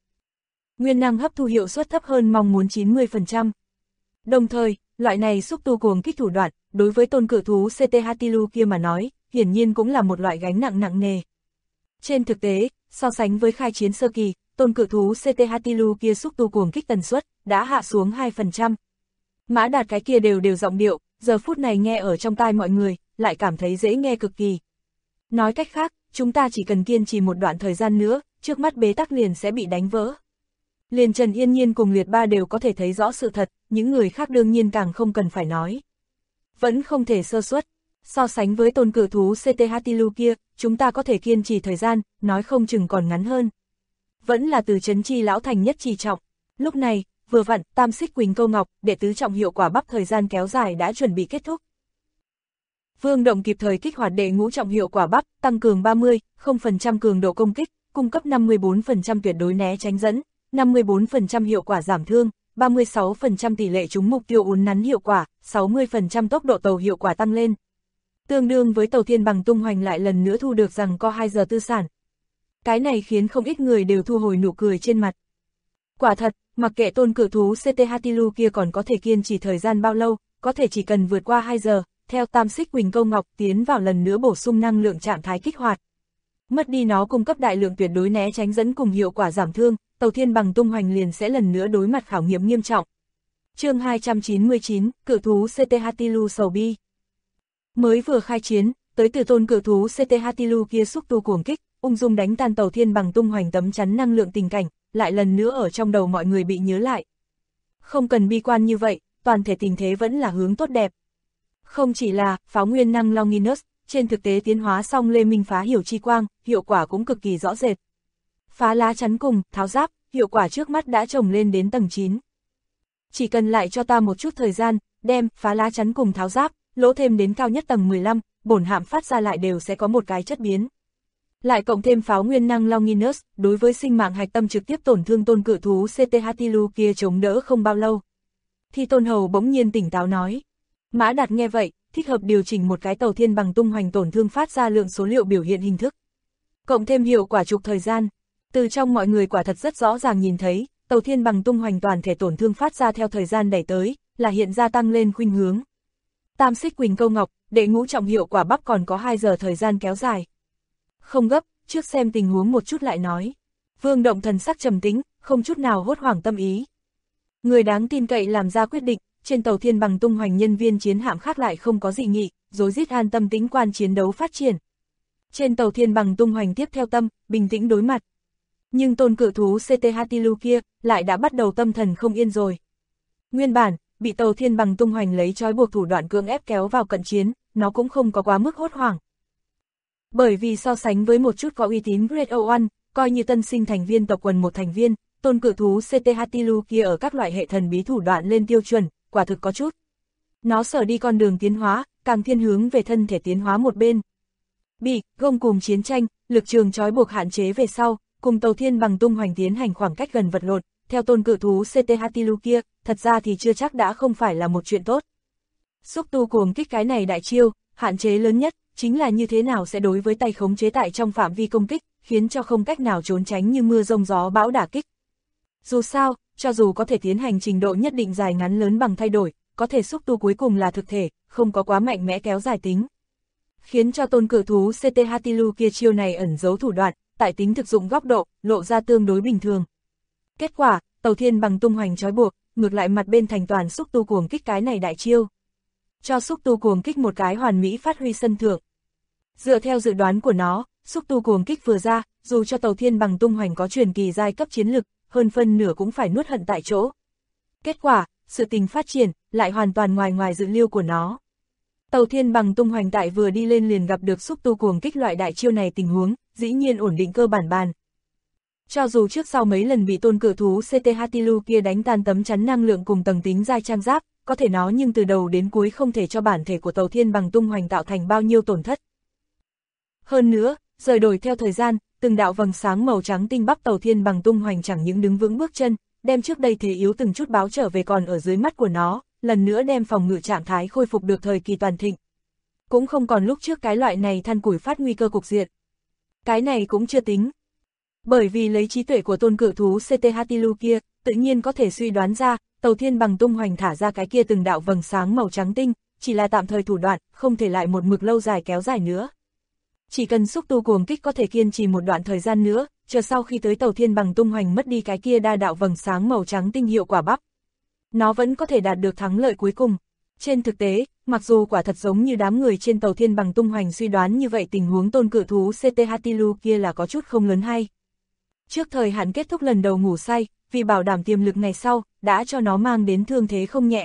Nguyên năng hấp thu hiệu suất thấp hơn mong muốn 90%. Đồng thời, loại này xúc tu cuồng kích thủ đoạn, đối với tôn cự thú CT Hatilu kia mà nói, hiển nhiên cũng là một loại gánh nặng nặng nề. Trên thực tế, so sánh với khai chiến sơ kỳ, tôn cự thú CT Hatilu kia xúc tu cuồng kích tần suất, đã hạ xuống 2%. Mã Đạt cái kia đều giọng điệu, giờ phút này nghe ở trong tai mọi người, lại cảm thấy dễ nghe cực kỳ. Nói cách khác, chúng ta chỉ cần kiên trì một đoạn thời gian nữa, trước mắt bế tắc liền sẽ bị đánh vỡ. Liền Trần Yên Nhiên cùng Liệt Ba đều có thể thấy rõ sự thật, những người khác đương nhiên càng không cần phải nói. Vẫn không thể sơ suất, so sánh với tôn cự thú CT Hatilu kia, chúng ta có thể kiên trì thời gian, nói không chừng còn ngắn hơn. Vẫn là từ Trấn Chi lão thành nhất trì trọng. Lúc này, vừa vặn, Tam Xích Quỳnh Câu Ngọc, đệ tứ trọng hiệu quả bắp thời gian kéo dài đã chuẩn bị kết thúc. Vương Động kịp thời kích hoạt đệ ngũ trọng hiệu quả bắp, tăng cường 30% cường độ công kích, cung cấp 54% tuyệt đối né tránh dẫn, 54% hiệu quả giảm thương, 36% tỷ lệ trúng mục tiêu uốn nắn hiệu quả, 60% tốc độ tàu hiệu quả tăng lên. Tương đương với Tàu Thiên Bằng tung hoành lại lần nữa thu được rằng có 2 giờ tư sản. Cái này khiến không ít người đều thu hồi nụ cười trên mặt. Quả thật, mặc kệ tôn cự thú CT Hatilu kia còn có thể kiên trì thời gian bao lâu, có thể chỉ cần vượt qua 2 giờ, theo Tam Xích Quỳnh Câu Ngọc tiến vào lần nữa bổ sung năng lượng trạng thái kích hoạt. Mất đi nó cung cấp đại lượng tuyệt đối né tránh dẫn cùng hiệu quả giảm thương, Tàu Thiên Bằng tung hoành liền sẽ lần nữa đối mặt khảo nghiệm nghiêm trọng. Chương 299, cự thú CT Hatilu sầu bi. Mới vừa khai chiến, tới từ tôn cự thú CT Hatilu kia xúc tu cuồng kích, ung dung đánh tan Tàu Thiên Bằng tung hoành tấm chắn năng lượng tình cảnh, lại lần nữa ở trong đầu mọi người bị nhớ lại. Không cần bi quan như vậy, toàn thể tình thế vẫn là hướng tốt đẹp. Không chỉ là pháo nguyên năng Longinus, trên thực tế tiến hóa xong Lê Minh phá hiểu chi quang, hiệu quả cũng cực kỳ rõ rệt. Phá lá chắn cùng tháo giáp, hiệu quả trước mắt đã trồng lên đến tầng 9. Chỉ cần lại cho ta một chút thời gian, đem phá lá chắn cùng tháo giáp, lỗ thêm đến cao nhất tầng 15, bổn hạm phát ra lại đều sẽ có một cái chất biến. Lại cộng thêm pháo nguyên năng Longinus, đối với sinh mạng hạch tâm trực tiếp tổn thương tôn cự thú CT Hatilu kia chống đỡ không bao lâu. Thì Tôn Hầu bỗng nhiên tỉnh táo nói. Mã Đạt nghe vậy, thích hợp điều chỉnh một cái Tàu Thiên Bằng tung hoành tổn thương phát ra lượng số liệu biểu hiện hình thức. Cộng thêm hiệu quả trục thời gian, từ trong mọi người quả thật rất rõ ràng nhìn thấy, Tàu Thiên Bằng tung hoành toàn thể tổn thương phát ra theo thời gian đẩy tới, là hiện ra tăng lên khuynh hướng. Tam Xích Quỳnh Câu Ngọc, đệ ngũ trọng hiệu quả bắp còn có 2 giờ thời gian kéo dài. Không gấp, trước xem tình huống một chút lại nói. Vương Động thần sắc trầm tĩnh, không chút nào hốt hoảng tâm ý. Người đáng tin cậy làm ra quyết định, trên tàu Thiên Bằng tung hoành nhân viên chiến hạm khác lại không có dị nghị, rối rít an tâm tĩnh quan chiến đấu phát triển. Trên tàu Thiên Bằng tung hoành tiếp theo tâm, bình tĩnh đối mặt. Nhưng tôn cự thú CT Hatilu kia, lại đã bắt đầu tâm thần không yên rồi. Nguyên bản, bị tàu Thiên Bằng tung hoành lấy trói buộc thủ đoạn cưỡng ép kéo vào cận chiến, nó cũng không có quá mức hốt hoảng. Bởi vì so sánh với một chút có uy tín Great O1, coi như tân sinh thành viên tộc quần một thành viên, tôn cự thú CT Hatilu kia ở các loại hệ thần bí thủ đoạn lên tiêu chuẩn, quả thực có chút. Nó sở đi con đường tiến hóa, càng thiên hướng về thân thể tiến hóa một bên. Bị gông cùng chiến tranh, lực trường trói buộc hạn chế về sau, cùng tàu Thiên Bằng tung hoành tiến hành khoảng cách gần vật lộn, theo tôn cự thú CT Hatilu kia, thật ra thì chưa chắc đã không phải là một chuyện tốt. Xúc tu cuồng kích cái này đại chiêu, hạn chế lớn nhất, chính là như thế nào sẽ đối với tay khống chế tại trong phạm vi công kích, khiến cho không cách nào trốn tránh như mưa rông gió bão đả kích. Dù sao, cho dù có thể tiến hành trình độ nhất định dài ngắn lớn bằng thay đổi, có thể xúc tu cuối cùng là thực thể, không có quá mạnh mẽ kéo dài tính. Khiến cho tôn cự thú CT Hatilu kia chiêu này ẩn giấu thủ đoạn, tại tính thực dụng góc độ, lộ ra tương đối bình thường. Kết quả, tàu Thiên Bằng tung hoành trói buộc, ngược lại mặt bên thành toàn xúc tu cuồng kích cái này đại chiêu. Cho xúc tu cuồng kích một cái hoàn mỹ phát huy sân thượng. Dựa theo dự đoán của nó, xúc tu cuồng kích vừa ra, dù cho tàu Thiên Bằng tung hoành có truyền kỳ giai cấp chiến lực, hơn phân nửa cũng phải nuốt hận tại chỗ. Kết quả, sự tình phát triển, lại hoàn toàn ngoài dự liệu của nó. Tàu Thiên Bằng tung hoành tại vừa đi lên liền gặp được xúc tu cuồng kích loại đại chiêu này tình huống, dĩ nhiên ổn định cơ bản bàn. Cho dù trước sau mấy lần bị tôn cự thú CT Hatilu kia đánh tan tấm chắn năng lượng cùng tầng tính giai trang giáp, có thể nó nhưng từ đầu đến cuối không thể cho bản thể của tàu Thiên Bằng tung hoành tạo thành bao nhiêu tổn thất. Hơn nữa, rời đổi theo thời gian, từng đạo vầng sáng màu trắng tinh bắp tàu Thiên Bằng tung hoành chẳng những đứng vững bước chân, đem trước đây thế yếu từng chút báo trở về còn ở dưới mắt của nó, lần nữa đem phòng ngự trạng thái khôi phục được thời kỳ toàn thịnh. Cũng không còn lúc trước cái loại này than củi phát nguy cơ cục diện. Cái này cũng chưa tính. Bởi vì lấy trí tuệ của tôn cự thú CT Hatilu kia, tự nhiên có thể suy đoán ra, tàu Thiên Bằng tung hoành thả ra cái kia từng đạo vầng sáng màu trắng tinh, chỉ là tạm thời thủ đoạn, không thể lại một mực lâu dài kéo dài nữa. Chỉ cần xúc tu cuồng kích có thể kiên trì một đoạn thời gian nữa, chờ sau khi tới tàu Thiên Bằng tung hoành mất đi cái kia đa đạo vầng sáng màu trắng tinh hiệu quả bắp, nó vẫn có thể đạt được thắng lợi cuối cùng. Trên thực tế, mặc dù quả thật giống như đám người trên tàu Thiên Bằng tung hoành suy đoán như vậy, tình huống tôn cự thú CT Hatilu kia là có chút không lớn hay. Trước thời hạn kết thúc lần đầu ngủ say, vì bảo đảm tiềm lực ngày sau, đã cho nó mang đến thương thế không nhẹ.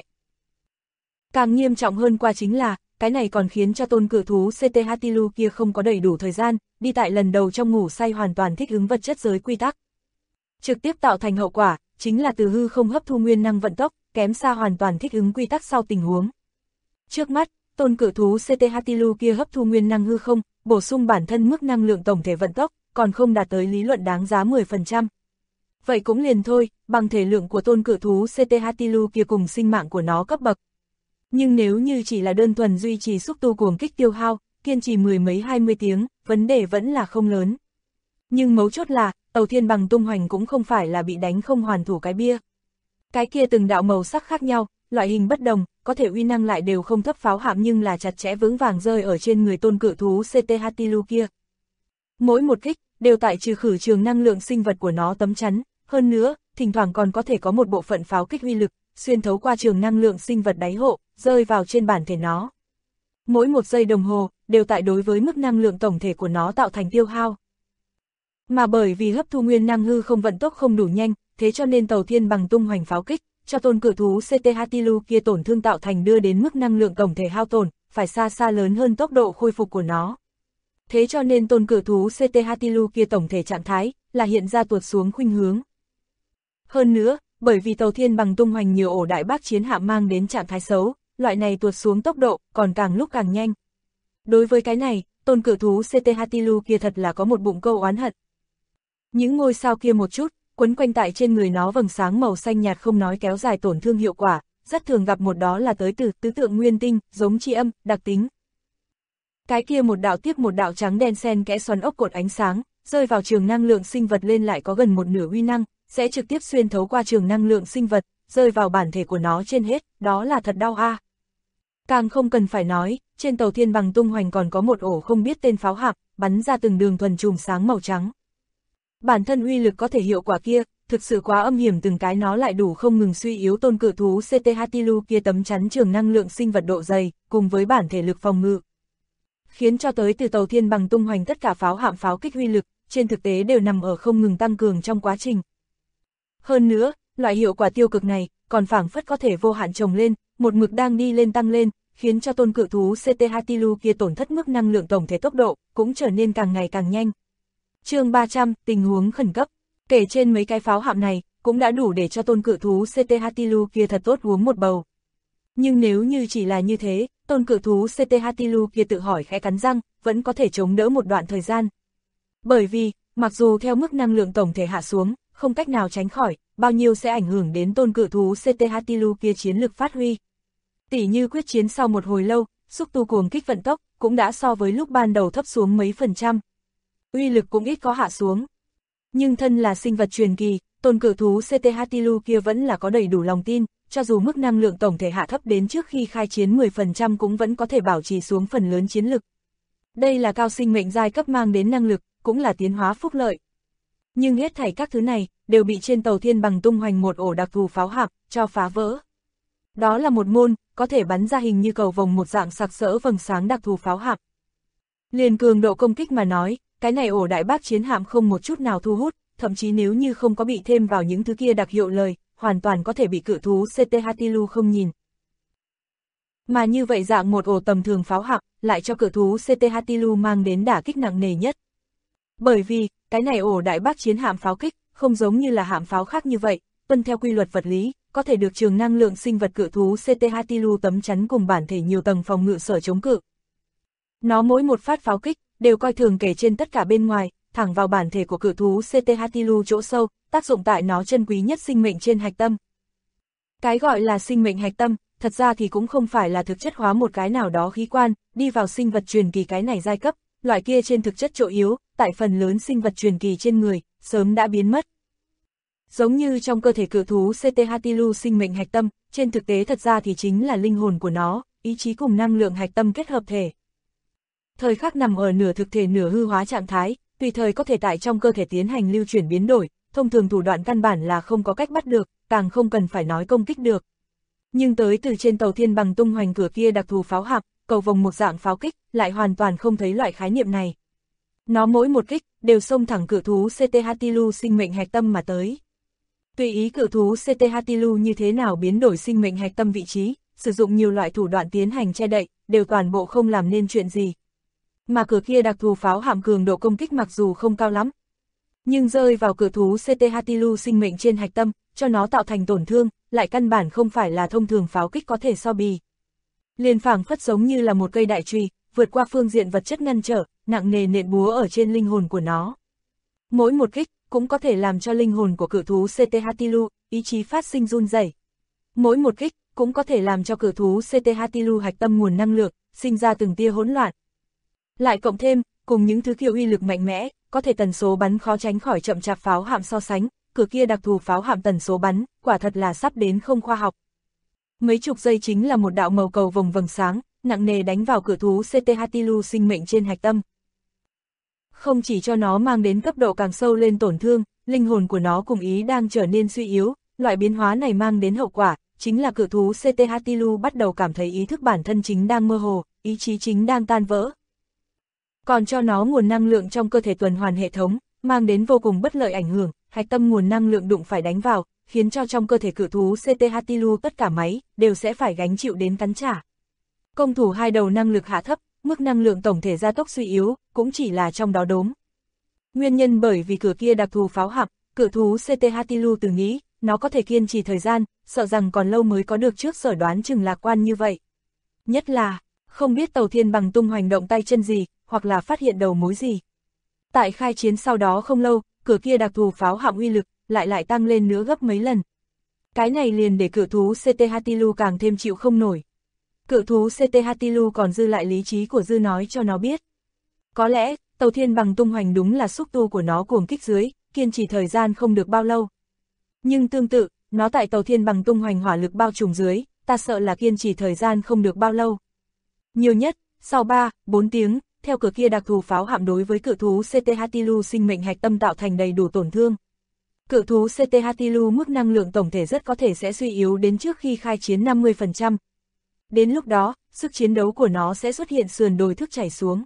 Càng nghiêm trọng hơn qua chính là, cái này còn khiến cho tôn cự thú CT Hatilu kia không có đầy đủ thời gian, đi tại lần đầu trong ngủ say hoàn toàn thích ứng vật chất giới quy tắc. Trực tiếp tạo thành hậu quả, chính là từ hư không hấp thu nguyên năng vận tốc, kém xa hoàn toàn thích ứng quy tắc sau tình huống. Trước mắt, tôn cự thú CT Hatilu kia hấp thu nguyên năng hư không, bổ sung bản thân mức năng lượng tổng thể vận tốc, còn không đạt tới lý luận đáng giá 10%. Vậy cũng liền thôi, bằng thể lượng của tôn cự thú CT Hatilu kia cùng sinh mạng của nó cấp bậc. Nhưng nếu như chỉ là đơn thuần duy trì xúc tu cuồng kích tiêu hao, kiên trì mười mấy 20 tiếng, vấn đề vẫn là không lớn. Nhưng mấu chốt là, tàu Thiên Bằng tung hoành cũng không phải là bị đánh không hoàn thủ cái bia. Cái kia từng đạo màu sắc khác nhau, loại hình bất đồng, có thể uy năng lại đều không thấp pháo hạm nhưng là chặt chẽ vững vàng rơi ở trên người tôn cự thú CT Hatilu kia. Mỗi một kích, đều tại trừ khử trường năng lượng sinh vật của nó tấm chắn, hơn nữa, thỉnh thoảng còn có thể có một bộ phận pháo kích uy lực, xuyên thấu qua trường năng lượng sinh vật đáy hộ, rơi vào trên bản thể nó. Mỗi một giây đồng hồ, đều tại đối với mức năng lượng tổng thể của nó tạo thành tiêu hao. Mà bởi vì hấp thu nguyên năng hư không vận tốc không đủ nhanh, thế cho nên tàu Thiên Bằng tung hoành pháo kích, cho tôn cự thú CT Hatilu kia tổn thương tạo thành đưa đến mức năng lượng tổng thể hao tổn, phải xa xa lớn hơn tốc độ khôi phục của nó. Thế cho nên tôn cự thú CT Hatilu kia tổng thể trạng thái, là hiện ra tuột xuống khuynh hướng. Hơn nữa, bởi vì tàu Thiên Bằng tung hoành nhiều ổ đại bác chiến hạm mang đến trạng thái xấu, loại này tuột xuống tốc độ, còn càng lúc càng nhanh. Đối với cái này, tôn cự thú CT Hatilu kia thật là có một bụng câu oán hận. Những ngôi sao kia một chút, quấn quanh tại trên người nó vầng sáng màu xanh nhạt không nói kéo dài tổn thương hiệu quả, rất thường gặp một đó là tới từ tứ tượng nguyên tinh, giống chi âm, đặc tính. Cái kia một đạo tiếp một đạo trắng đen xen kẽ xoắn ốc cột ánh sáng, rơi vào trường năng lượng sinh vật lên lại có gần một nửa uy năng, sẽ trực tiếp xuyên thấu qua trường năng lượng sinh vật, rơi vào bản thể của nó trên hết, đó là thật đau a. Càng không cần phải nói, trên tàu Thiên Bằng tung hoành còn có một ổ không biết tên pháo hạm, bắn ra từng đường thuần chùm sáng màu trắng. Bản thân uy lực có thể hiệu quả kia, thực sự quá âm hiểm, từng cái nó lại đủ không ngừng suy yếu tôn cự thú CT Hatilu kia tấm chắn trường năng lượng sinh vật độ dày, cùng với bản thể lực phòng ngự. Khiến cho tới từ tàu thiên bằng tung hoành tất cả pháo hạm pháo kích uy lực, trên thực tế đều nằm ở không ngừng tăng cường trong quá trình. Hơn nữa, loại hiệu quả tiêu cực này, còn phảng phất có thể vô hạn trồng lên, một mực đang đi lên tăng lên, khiến cho tôn cự thú CT Hatilu kia tổn thất mức năng lượng tổng thể tốc độ, cũng trở nên càng ngày càng nhanh. Chương 300, tình huống khẩn cấp. Kể trên mấy cái pháo hạm này, cũng đã đủ để cho tôn cự thú CT Hatilu kia thật tốt uống một bầu. Nhưng nếu như chỉ là như thế, tôn cự thú CT Hatilu kia tự hỏi khẽ cắn răng, vẫn có thể chống đỡ một đoạn thời gian. Bởi vì, mặc dù theo mức năng lượng tổng thể hạ xuống, không cách nào tránh khỏi, bao nhiêu sẽ ảnh hưởng đến tôn cự thú CT Hatilu kia chiến lực phát huy. Tỉ như quyết chiến sau một hồi lâu, xúc tu cuồng kích vận tốc, cũng đã so với lúc ban đầu thấp xuống mấy %. Uy lực cũng ít có hạ xuống. Nhưng thân là sinh vật truyền kỳ, tôn cự thú CT Hatilu kia vẫn là có đầy đủ lòng tin, cho dù mức năng lượng tổng thể hạ thấp đến trước khi khai chiến 10% cũng vẫn có thể bảo trì xuống phần lớn chiến lực. Đây là cao sinh mệnh giai cấp mang đến năng lực, cũng là tiến hóa phúc lợi. Nhưng hết thảy các thứ này, đều bị trên tàu thiên bằng tung hoành một ổ đặc thù pháo hạm, cho phá vỡ. Đó là một môn, có thể bắn ra hình như cầu vồng một dạng sặc sỡ vầng sáng đặc thù pháo hạm. Liền cường độ công kích mà nói, cái này ổ đại bác chiến hạm không một chút nào thu hút, thậm chí nếu như không có bị thêm vào những thứ kia đặc hiệu lời, hoàn toàn có thể bị cự thú CT Hatilu không nhìn. Mà như vậy dạng một ổ tầm thường pháo hạm, lại cho cự thú CT Hatilu mang đến đả kích nặng nề nhất. Bởi vì, cái này ổ đại bác chiến hạm pháo kích, không giống như là hạm pháo khác như vậy, tuân theo quy luật vật lý, có thể được trường năng lượng sinh vật cự thú CT Hatilu tấm chắn cùng bản thể nhiều tầng phòng ngự sở chống cự. Nó mỗi một phát pháo kích, đều coi thường kể trên tất cả bên ngoài, thẳng vào bản thể của cự thú CT Hatilu chỗ sâu, tác dụng tại nó chân quý nhất sinh mệnh trên hạch tâm. Cái gọi là sinh mệnh hạch tâm, thật ra thì cũng không phải là thực chất hóa một cái nào đó khí quan, đi vào sinh vật truyền kỳ cái này giai cấp, loại kia trên thực chất chỗ yếu, tại phần lớn sinh vật truyền kỳ trên người, sớm đã biến mất. Giống như trong cơ thể cự thú CT Hatilu sinh mệnh hạch tâm, trên thực tế thật ra thì chính là linh hồn của nó, ý chí cùng năng lượng hạch tâm kết hợp thể. Thời khắc nằm ở nửa thực thể nửa hư hóa trạng thái, tùy thời có thể tại trong cơ thể tiến hành lưu chuyển biến đổi, thông thường thủ đoạn căn bản là không có cách bắt được, càng không cần phải nói công kích được. Nhưng tới từ trên tàu thiên bằng tung hoành cửa kia đặc thù pháo hạm, cầu vồng một dạng pháo kích, lại hoàn toàn không thấy loại khái niệm này. Nó mỗi một kích, đều xông thẳng cự thú CT Hatilu sinh mệnh hạch tâm mà tới. Tùy ý cự thú CT Hatilu như thế nào biến đổi sinh mệnh hạch tâm vị trí, sử dụng nhiều loại thủ đoạn tiến hành che đậy, đều toàn bộ không làm nên chuyện gì. Mà cửa kia đặc thù pháo hạm cường độ công kích mặc dù không cao lắm, nhưng rơi vào cự thú CT Hatilu sinh mệnh trên hạch tâm, cho nó tạo thành tổn thương, lại căn bản không phải là thông thường pháo kích có thể so bì. Liền phảng phất giống như là một cây đại chùy, vượt qua phương diện vật chất ngăn trở, nặng nề nện búa ở trên linh hồn của nó. Mỗi một kích, cũng có thể làm cho linh hồn của cự thú CT Hatilu, ý chí phát sinh run rẩy. Mỗi một kích, cũng có thể làm cho cự thú CT Hatilu hạch tâm nguồn năng lượng, sinh ra từng tia hỗn loạn. Lại cộng thêm, cùng những thứ kiểu uy lực mạnh mẽ, có thể tần số bắn khó tránh khỏi chậm chạp pháo hạm so sánh, cửa kia đặc thù pháo hạm tần số bắn, quả thật là sắp đến không khoa học. Mấy chục giây chính là một đạo màu cầu vồng vầng sáng, nặng nề đánh vào cự thú CT Hatilu sinh mệnh trên hạch tâm. Không chỉ cho nó mang đến cấp độ càng sâu lên tổn thương, linh hồn của nó cùng ý đang trở nên suy yếu, loại biến hóa này mang đến hậu quả, chính là cự thú CT Hatilu bắt đầu cảm thấy ý thức bản thân chính đang mơ hồ, ý chí chính đang tan vỡ. Còn cho nó nguồn năng lượng trong cơ thể tuần hoàn hệ thống, mang đến vô cùng bất lợi ảnh hưởng, hạch tâm nguồn năng lượng đụng phải đánh vào, khiến cho trong cơ thể cự thú CT Hatilu tất cả máy, đều sẽ phải gánh chịu đến cắn trả. Công thủ hai đầu năng lực hạ thấp, mức năng lượng tổng thể gia tốc suy yếu, cũng chỉ là trong đó đốm. Nguyên nhân bởi vì cửa kia đặc thù pháo hạm, cự thú CT Hatilu từng nghĩ, nó có thể kiên trì thời gian, sợ rằng còn lâu mới có được trước sở đoán chừng lạc quan như vậy. Nhất là, không biết tàu thiên bằng tung hoành động tay chân gì, hoặc là phát hiện đầu mối gì. Tại khai chiến sau đó không lâu, cửa kia đặc thù pháo hạm uy lực, lại tăng lên nữa gấp mấy lần. Cái này liền để cự thú CT Hatilu càng thêm chịu không nổi. Cự thú CT Hatilu còn dư lại lý trí của dư nói cho nó biết. Có lẽ, tàu thiên bằng tung hoành đúng là xúc tu của nó cuồng kích dưới, kiên trì thời gian không được bao lâu. Nhưng tương tự, nó tại tàu thiên bằng tung hoành hỏa lực bao trùm dưới, ta sợ là kiên trì thời gian không được bao lâu. Nhiều nhất, sau 3-4 tiếng, theo cửa kia đặc thù pháo hạm đối với cự thú CT Hatilu sinh mệnh hạch tâm tạo thành đầy đủ tổn thương. Cự thú CT Hatilu mức năng lượng tổng thể rất có thể sẽ suy yếu đến trước khi khai chiến 50%. Đến lúc đó, sức chiến đấu của nó sẽ xuất hiện sườn đồi thức chảy xuống.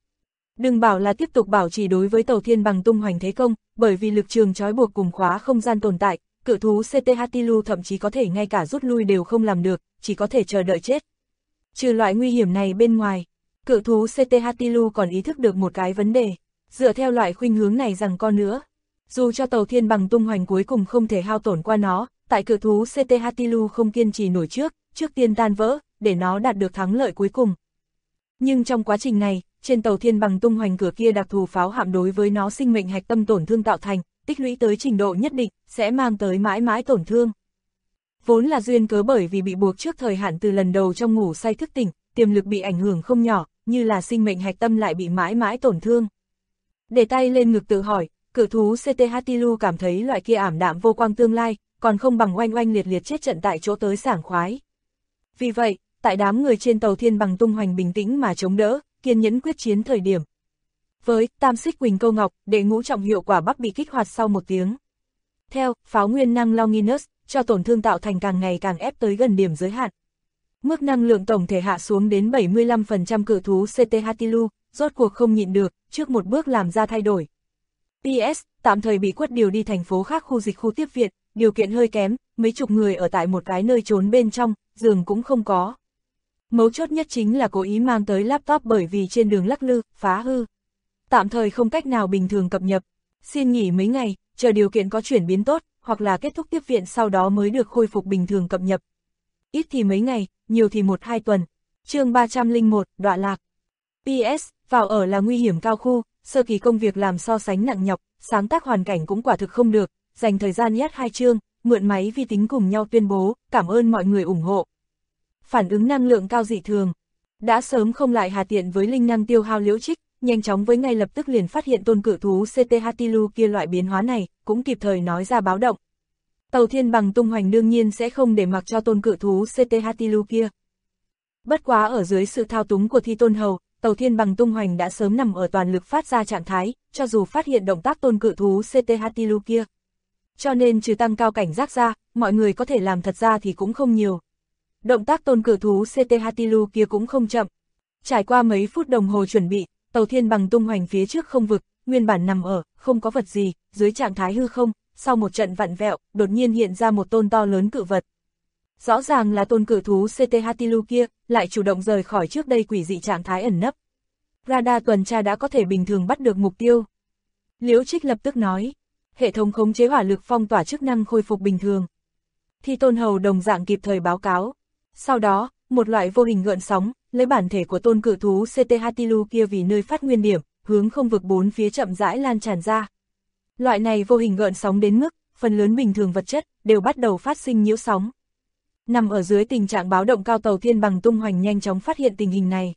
Đừng bảo là tiếp tục bảo trì đối với tàu thiên bằng tung hoành thế công, bởi vì lực trường trói buộc cùng khóa không gian tồn tại, cự thú CT Hatilu thậm chí có thể ngay cả rút lui đều không làm được, chỉ có thể chờ đợi chết. Trừ loại nguy hiểm này bên ngoài, cự thú CT Hatilu còn ý thức được một cái vấn đề, dựa theo loại khuynh hướng này rằng con nữa. Dù cho tàu thiên bằng tung hoành cuối cùng không thể hao tổn qua nó, tại cự thú CT Hatilu không kiên trì nổi trước tiên tan vỡ, để nó đạt được thắng lợi cuối cùng. Nhưng trong quá trình này, trên tàu thiên bằng tung hoành cửa kia đặc thù pháo hạm đối với nó sinh mệnh hạch tâm tổn thương tạo thành, tích lũy tới trình độ nhất định, sẽ mang tới mãi mãi tổn thương. Vốn là duyên cớ bởi vì bị buộc trước thời hạn từ lần đầu trong ngủ say thức tỉnh, tiềm lực bị ảnh hưởng không nhỏ, như là sinh mệnh hạch tâm lại bị mãi mãi tổn thương. Để tay lên ngực tự hỏi, cự thú CT Hatilu cảm thấy loại kia ảm đạm vô quang tương lai, còn không bằng oanh oanh liệt liệt chết trận tại chỗ tới sảng khoái. Vì vậy, tại đám người trên tàu thiên bằng tung hoành bình tĩnh mà chống đỡ, kiên nhẫn quyết chiến thời điểm. Với tam xích quỳnh câu ngọc, đệ ngũ trọng hiệu quả bắc bị kích hoạt sau một tiếng. Theo, pháo nguyên năng Longinus, cho tổn thương tạo thành càng ngày càng ép tới gần điểm giới hạn. Mức năng lượng tổng thể hạ xuống đến 75% cự thú CT Hatilu, rốt cuộc không nhịn được, trước một bước làm ra thay đổi. PS, tạm thời bị quất điều đi thành phố khác khu dịch khu tiếp viện, điều kiện hơi kém, mấy chục người ở tại một cái nơi trốn bên trong, giường cũng không có. Mấu chốt nhất chính là cố ý mang tới laptop bởi vì trên đường lắc lư, phá hư. Tạm thời không cách nào bình thường cập nhật. Xin nghỉ mấy ngày, chờ điều kiện có chuyển biến tốt, hoặc là kết thúc tiếp viện sau đó mới được khôi phục bình thường cập nhật. Ít thì mấy ngày, nhiều thì 1-2 tuần. Chương 301, đọa lạc. PS, vào ở là nguy hiểm cao khu, sơ kỳ công việc làm so sánh nặng nhọc, sáng tác hoàn cảnh cũng quả thực không được, dành thời gian nhét 2 chương, mượn máy vi tính cùng nhau tuyên bố, cảm ơn mọi người ủng hộ. Phản ứng năng lượng cao dị thường. Đã sớm không lại hà tiện với linh năng tiêu hao liễu trích, nhanh chóng với ngay lập tức liền phát hiện tôn cự thú CT Hatilu kia loại biến hóa này, cũng kịp thời nói ra báo động. Tàu thiên bằng tung hoành đương nhiên sẽ không để mặc cho tôn cự thú CT Hatilu kia. Bất quá ở dưới sự thao túng của Thi Tôn Hầu, tàu thiên bằng tung hoành đã sớm nằm ở toàn lực phát ra trạng thái, cho dù phát hiện động tác tôn cự thú CT Hatilu kia. Cho nên trừ tăng cao cảnh giác ra, mọi người có thể làm thật ra thì cũng không nhiều. Động tác tôn cự thú CT Hatilu kia cũng không chậm. Trải qua mấy phút đồng hồ chuẩn bị, tàu thiên bằng tung hoành phía trước không vực, nguyên bản nằm ở, không có vật gì, dưới trạng thái hư không, sau một trận vặn vẹo, đột nhiên hiện ra một tôn to lớn cự vật. Rõ ràng là tôn cự thú CT Hatilu kia, lại chủ động rời khỏi trước đây quỷ dị trạng thái ẩn nấp. Radar tuần tra đã có thể bình thường bắt được mục tiêu. Liễu Trích lập tức nói, hệ thống khống chế hỏa lực phong tỏa chức năng khôi phục bình thường. Thi Tôn Hầu đồng dạng kịp thời báo cáo. Sau đó, một loại vô hình gợn sóng, lấy bản thể của tôn cự thú CT Hatilu kia vì nơi phát nguyên điểm, hướng không vực bốn phía chậm rãi lan tràn ra. Loại này vô hình gợn sóng đến mức, phần lớn bình thường vật chất, đều bắt đầu phát sinh nhiễu sóng. Nằm ở dưới tình trạng báo động cao tàu thiên bằng tung hoành nhanh chóng phát hiện tình hình này.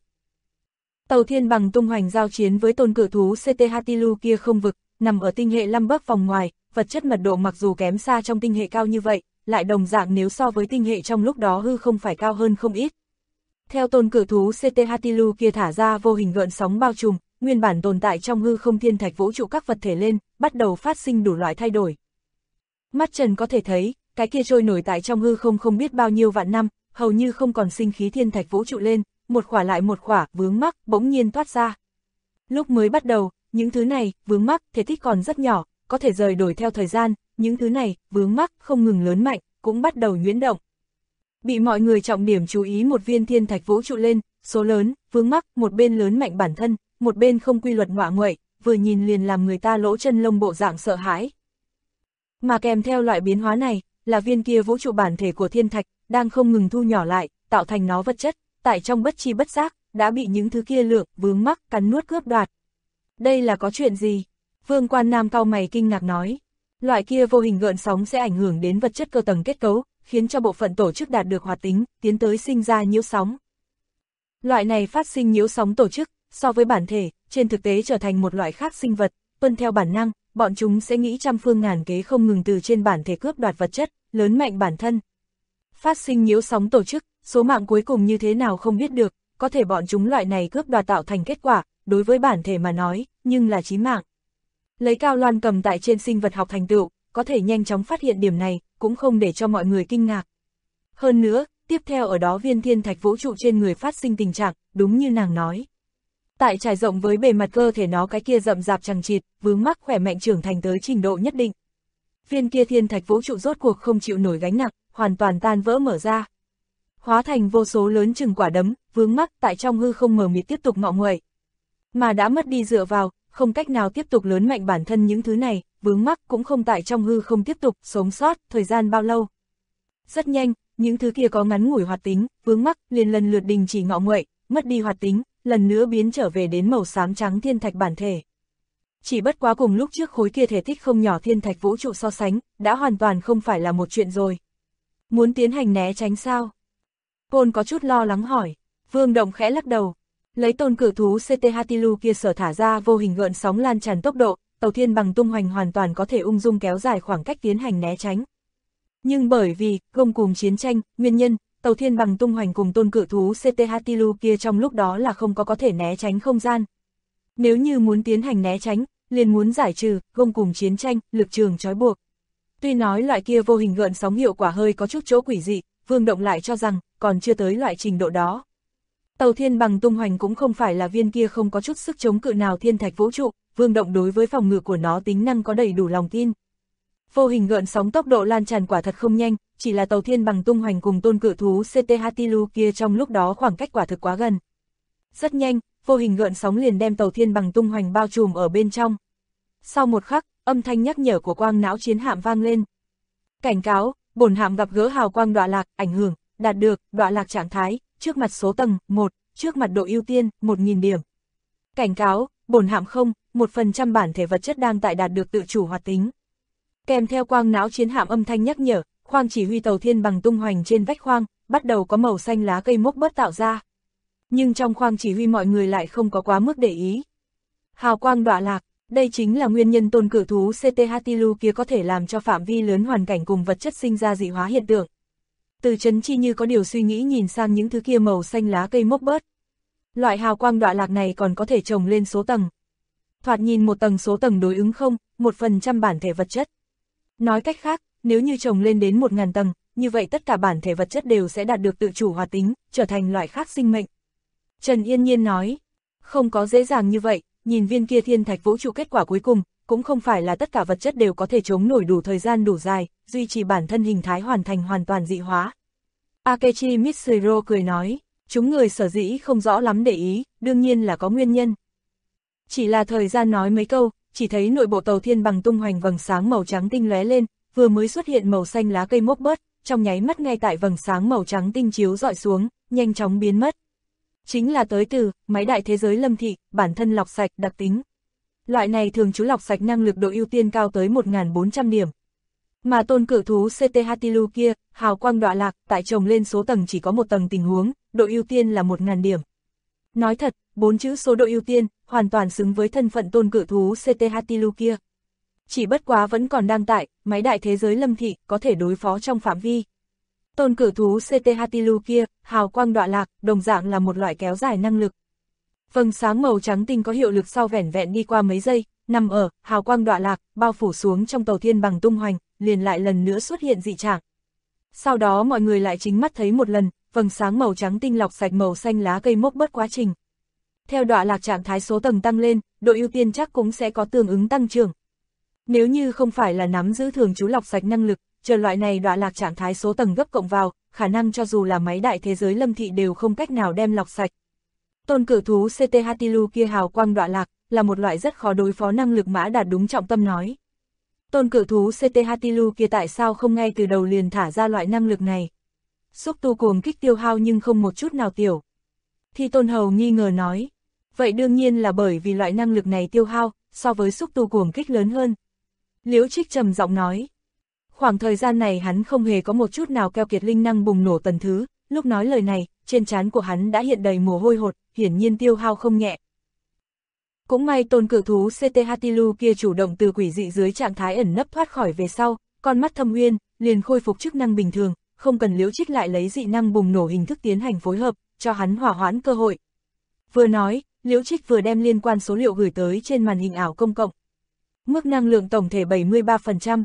Tàu thiên bằng tung hoành giao chiến với tôn cự thú CT Hatilu kia không vực, nằm ở tinh hệ Lambert vòng ngoài, vật chất mật độ mặc dù kém xa trong tinh hệ cao như vậy, lại đồng dạng nếu so với tinh hệ trong lúc đó hư không phải cao hơn không ít. Theo tôn cự thú CT Hatilu kia thả ra vô hình gợn sóng bao trùm, nguyên bản tồn tại trong hư không thiên thạch vũ trụ các vật thể lên, bắt đầu phát sinh đủ loại thay đổi. Mắt trần có thể thấy, cái kia trôi nổi tại trong hư không không biết bao nhiêu vạn năm, hầu như không còn sinh khí thiên thạch vũ trụ lên, một khỏa lại một khỏa, vướng mắc, bỗng nhiên toát ra. Lúc mới bắt đầu, những thứ này, vướng mắc, thể tích còn rất nhỏ, có thể rời đổi theo thời gian, những thứ này, vướng mắc, không ngừng lớn mạnh, cũng bắt đầu nhuyễn động. Bị mọi người trọng điểm chú ý một viên thiên thạch vũ trụ lên, số lớn, vướng mắc, một bên lớn mạnh bản thân, một bên không quy luật ngọa nguậy, vừa nhìn liền làm người ta lỗ chân lông bộ dạng sợ hãi. Mà kèm theo loại biến hóa này, là viên kia vũ trụ bản thể của thiên thạch, đang không ngừng thu nhỏ lại, tạo thành nó vật chất, tại trong bất chi bất giác, đã bị những thứ kia lượng, vướng mắc, cắn nuốt cướp đoạt. Đây là có chuyện gì? Vương Quan Nam cau mày kinh ngạc nói. Loại kia vô hình gợn sóng sẽ ảnh hưởng đến vật chất cơ tầng kết cấu, khiến cho bộ phận tổ chức đạt được hoạt tính, tiến tới sinh ra nhiễu sóng. Loại này phát sinh nhiễu sóng tổ chức, so với bản thể, trên thực tế trở thành một loại khác sinh vật, tuân theo bản năng, bọn chúng sẽ nghĩ trăm phương ngàn kế không ngừng từ trên bản thể cướp đoạt vật chất, lớn mạnh bản thân. Phát sinh nhiễu sóng tổ chức, số mạng cuối cùng như thế nào không biết được, có thể bọn chúng loại này cướp đoạt tạo thành kết quả, đối với bản thể mà nói, nhưng là chí mạng. Lấy Cao Loan cầm tại trên sinh vật học thành tựu, có thể nhanh chóng phát hiện điểm này, cũng không để cho mọi người kinh ngạc. Hơn nữa, tiếp theo ở đó viên thiên thạch vũ trụ trên người phát sinh tình trạng, đúng như nàng nói. Tại trải rộng với bề mặt cơ thể nó cái kia rậm rạp chằng chịt, vướng mắc khỏe mạnh trưởng thành tới trình độ nhất định. Viên kia thiên thạch vũ trụ rốt cuộc không chịu nổi gánh nặng, hoàn toàn tan vỡ mở ra. Hóa thành vô số lớn chừng quả đấm, vướng mắc tại trong hư không mờ mịt tiếp tục ngọ nguậy. Mà đã mất đi dựa vào, không cách nào tiếp tục lớn mạnh bản thân những thứ này, vướng mắc cũng không tại trong hư không tiếp tục sống sót, thời gian bao lâu. Rất nhanh, những thứ kia có ngắn ngủi hoạt tính, vướng mắc liền lần lượt đình chỉ ngọ nguậy, mất đi hoạt tính, lần nữa biến trở về đến màu xám trắng thiên thạch bản thể. Chỉ bất quá cùng lúc trước khối kia thể tích không nhỏ thiên thạch vũ trụ so sánh, đã hoàn toàn không phải là một chuyện rồi. Muốn tiến hành né tránh sao? Côn có chút lo lắng hỏi. Vương Động khẽ lắc đầu. Lấy tôn cử thú CT Hatilu kia sở thả ra vô hình gợn sóng lan tràn tốc độ, tàu thiên bằng tung hoành hoàn toàn có thể ung dung kéo dài khoảng cách tiến hành né tránh. Nhưng bởi vì gông cùng chiến tranh, nguyên nhân, tàu thiên bằng tung hoành cùng tôn cử thú CT Hatilu kia trong lúc đó là không có thể né tránh không gian. Nếu như muốn tiến hành né tránh, liền muốn giải trừ gông cùng chiến tranh, lực trường trói buộc. Tuy nói loại kia vô hình gợn sóng hiệu quả hơi có chút chỗ quỷ dị, Vương Động lại cho rằng còn chưa tới loại trình độ đó. Tàu thiên bằng tung hoành cũng không phải là viên kia không có chút sức chống cự nào thiên thạch vũ trụ, Vương Động đối với phòng ngự của nó tính năng có đầy đủ lòng tin. Vô hình gợn sóng tốc độ lan tràn quả thật không nhanh, chỉ là tàu thiên bằng tung hoành cùng tôn cự thú CT Hatilu kia trong lúc đó khoảng cách quả thực quá gần. Rất nhanh, vô hình gợn sóng liền đem tàu thiên bằng tung hoành bao trùm ở bên trong. Sau một khắc, âm thanh nhắc nhở của quang não chiến hạm vang lên. Cảnh cáo, bổn hạm gặp gỡ hào quang đọa lạc, ảnh hưởng, đạt được, đọa lạc trạng thái, trước mặt số tầng, 1, trước mặt độ ưu tiên, 1000 điểm. Cảnh cáo, bổn hạm không, 1% bản thể vật chất đang tại đạt được tự chủ hoạt tính. Kèm theo quang não chiến hạm âm thanh nhắc nhở, khoang chỉ huy tàu thiên bằng tung hoành trên vách khoang, bắt đầu có màu xanh lá cây mốc bớt tạo ra. Nhưng trong khoang chỉ huy mọi người lại không có quá mức để ý. Hào quang đọa lạc, đây chính là nguyên nhân tôn cử thú CT Hatilu kia có thể làm cho phạm vi lớn hoàn cảnh cùng vật chất sinh ra dị hóa hiện tượng. Từ Trấn Chi như có điều suy nghĩ nhìn sang những thứ kia màu xanh lá cây mốc bớt. Loại hào quang đọa lạc này còn có thể trồng lên số tầng. Thoạt nhìn một tầng số tầng đối ứng không, 1% bản thể vật chất. Nói cách khác, nếu như trồng lên đến 1000 tầng, như vậy tất cả bản thể vật chất đều sẽ đạt được tự chủ hoạt tính, trở thành loại khác sinh mệnh. Trần Yên Nhiên nói, không có dễ dàng như vậy, nhìn viên kia thiên thạch vũ trụ kết quả cuối cùng, cũng không phải là tất cả vật chất đều có thể chống nổi đủ thời gian đủ dài, duy trì bản thân hình thái hoàn thành hoàn toàn dị hóa. Akechi Mitsuro cười nói, chúng người sở dĩ không rõ lắm để ý, đương nhiên là có nguyên nhân. Chỉ là thời gian nói mấy câu, chỉ thấy nội bộ tàu thiên bằng tung hoành vầng sáng màu trắng tinh lóe lên, vừa mới xuất hiện màu xanh lá cây mốc bớt, trong nháy mắt ngay tại vầng sáng màu trắng tinh chiếu dọi xuống, nhanh chóng biến mất. Chính là tới từ máy đại thế giới lâm thị, bản thân lọc sạch đặc tính. Loại này thường trú lọc sạch năng lực độ ưu tiên cao tới 1400 điểm. Mà tôn cử thú CT Hatilu kia, hào quang đọa lạc, tại trồng lên số tầng chỉ có một tầng tình huống, độ ưu tiên là 1000 điểm. Nói thật, 4 chữ số độ ưu tiên, hoàn toàn xứng với thân phận tôn cử thú CT Hatilu kia. Chỉ bất quá vẫn còn đang tại, máy đại thế giới lâm thị, có thể đối phó trong phạm vi. Tôn cử thú CT Hatilu kia, hào quang đọa lạc, đồng dạng là một loại kéo dài năng lực. Vầng sáng màu trắng tinh có hiệu lực sau vẻn vẹn đi qua mấy giây, nằm ở, hào quang đọa lạc, bao phủ xuống trong tàu thiên bằng tung hoành, liền lại lần nữa xuất hiện dị trạng. Sau đó mọi người lại chính mắt thấy một lần, vầng sáng màu trắng tinh lọc sạch màu xanh lá cây mốc bớt quá trình. Theo đọa lạc trạng thái số tầng tăng lên, độ ưu tiên chắc cũng sẽ có tương ứng tăng trưởng. Nếu như không phải là nắm giữ thường trú lọc sạch năng lực, chờ loại này đọa lạc trạng thái số tầng gấp cộng vào, khả năng cho dù là máy đại thế giới lâm thị đều không cách nào đem lọc sạch. Tôn cử thú CT Hatilu kia hào quang đọa lạc, là một loại rất khó đối phó năng lực Mã Đạt đúng trọng tâm nói. Tôn cử thú CT Hatilu kia tại sao không ngay từ đầu liền thả ra loại năng lực này? Xúc tu cuồng kích tiêu hao nhưng không một chút nào tiểu. Thì Tôn Hầu nghi ngờ nói. Vậy đương nhiên là bởi vì loại năng lực này tiêu hao, so với xúc tu cuồng kích lớn hơn. Liễu Trích trầm giọng nói. Khoảng thời gian này hắn không hề có một chút nào keo kiệt linh năng bùng nổ tầng thứ, lúc nói lời này, trên trán của hắn đã hiện đầy mồ hôi hột, hiển nhiên tiêu hao không nhẹ. Cũng may tôn cử thú CT Hatilu kia chủ động từ quỷ dị dưới trạng thái ẩn nấp thoát khỏi về sau, con mắt Thâm Uyên liền khôi phục chức năng bình thường, không cần Liễu Trích lại lấy dị năng bùng nổ hình thức tiến hành phối hợp, cho hắn hỏa hoãn cơ hội. Vừa nói, Liễu Trích vừa đem liên quan số liệu gửi tới trên màn hình ảo công cộng. Mức năng lượng tổng thể 73%.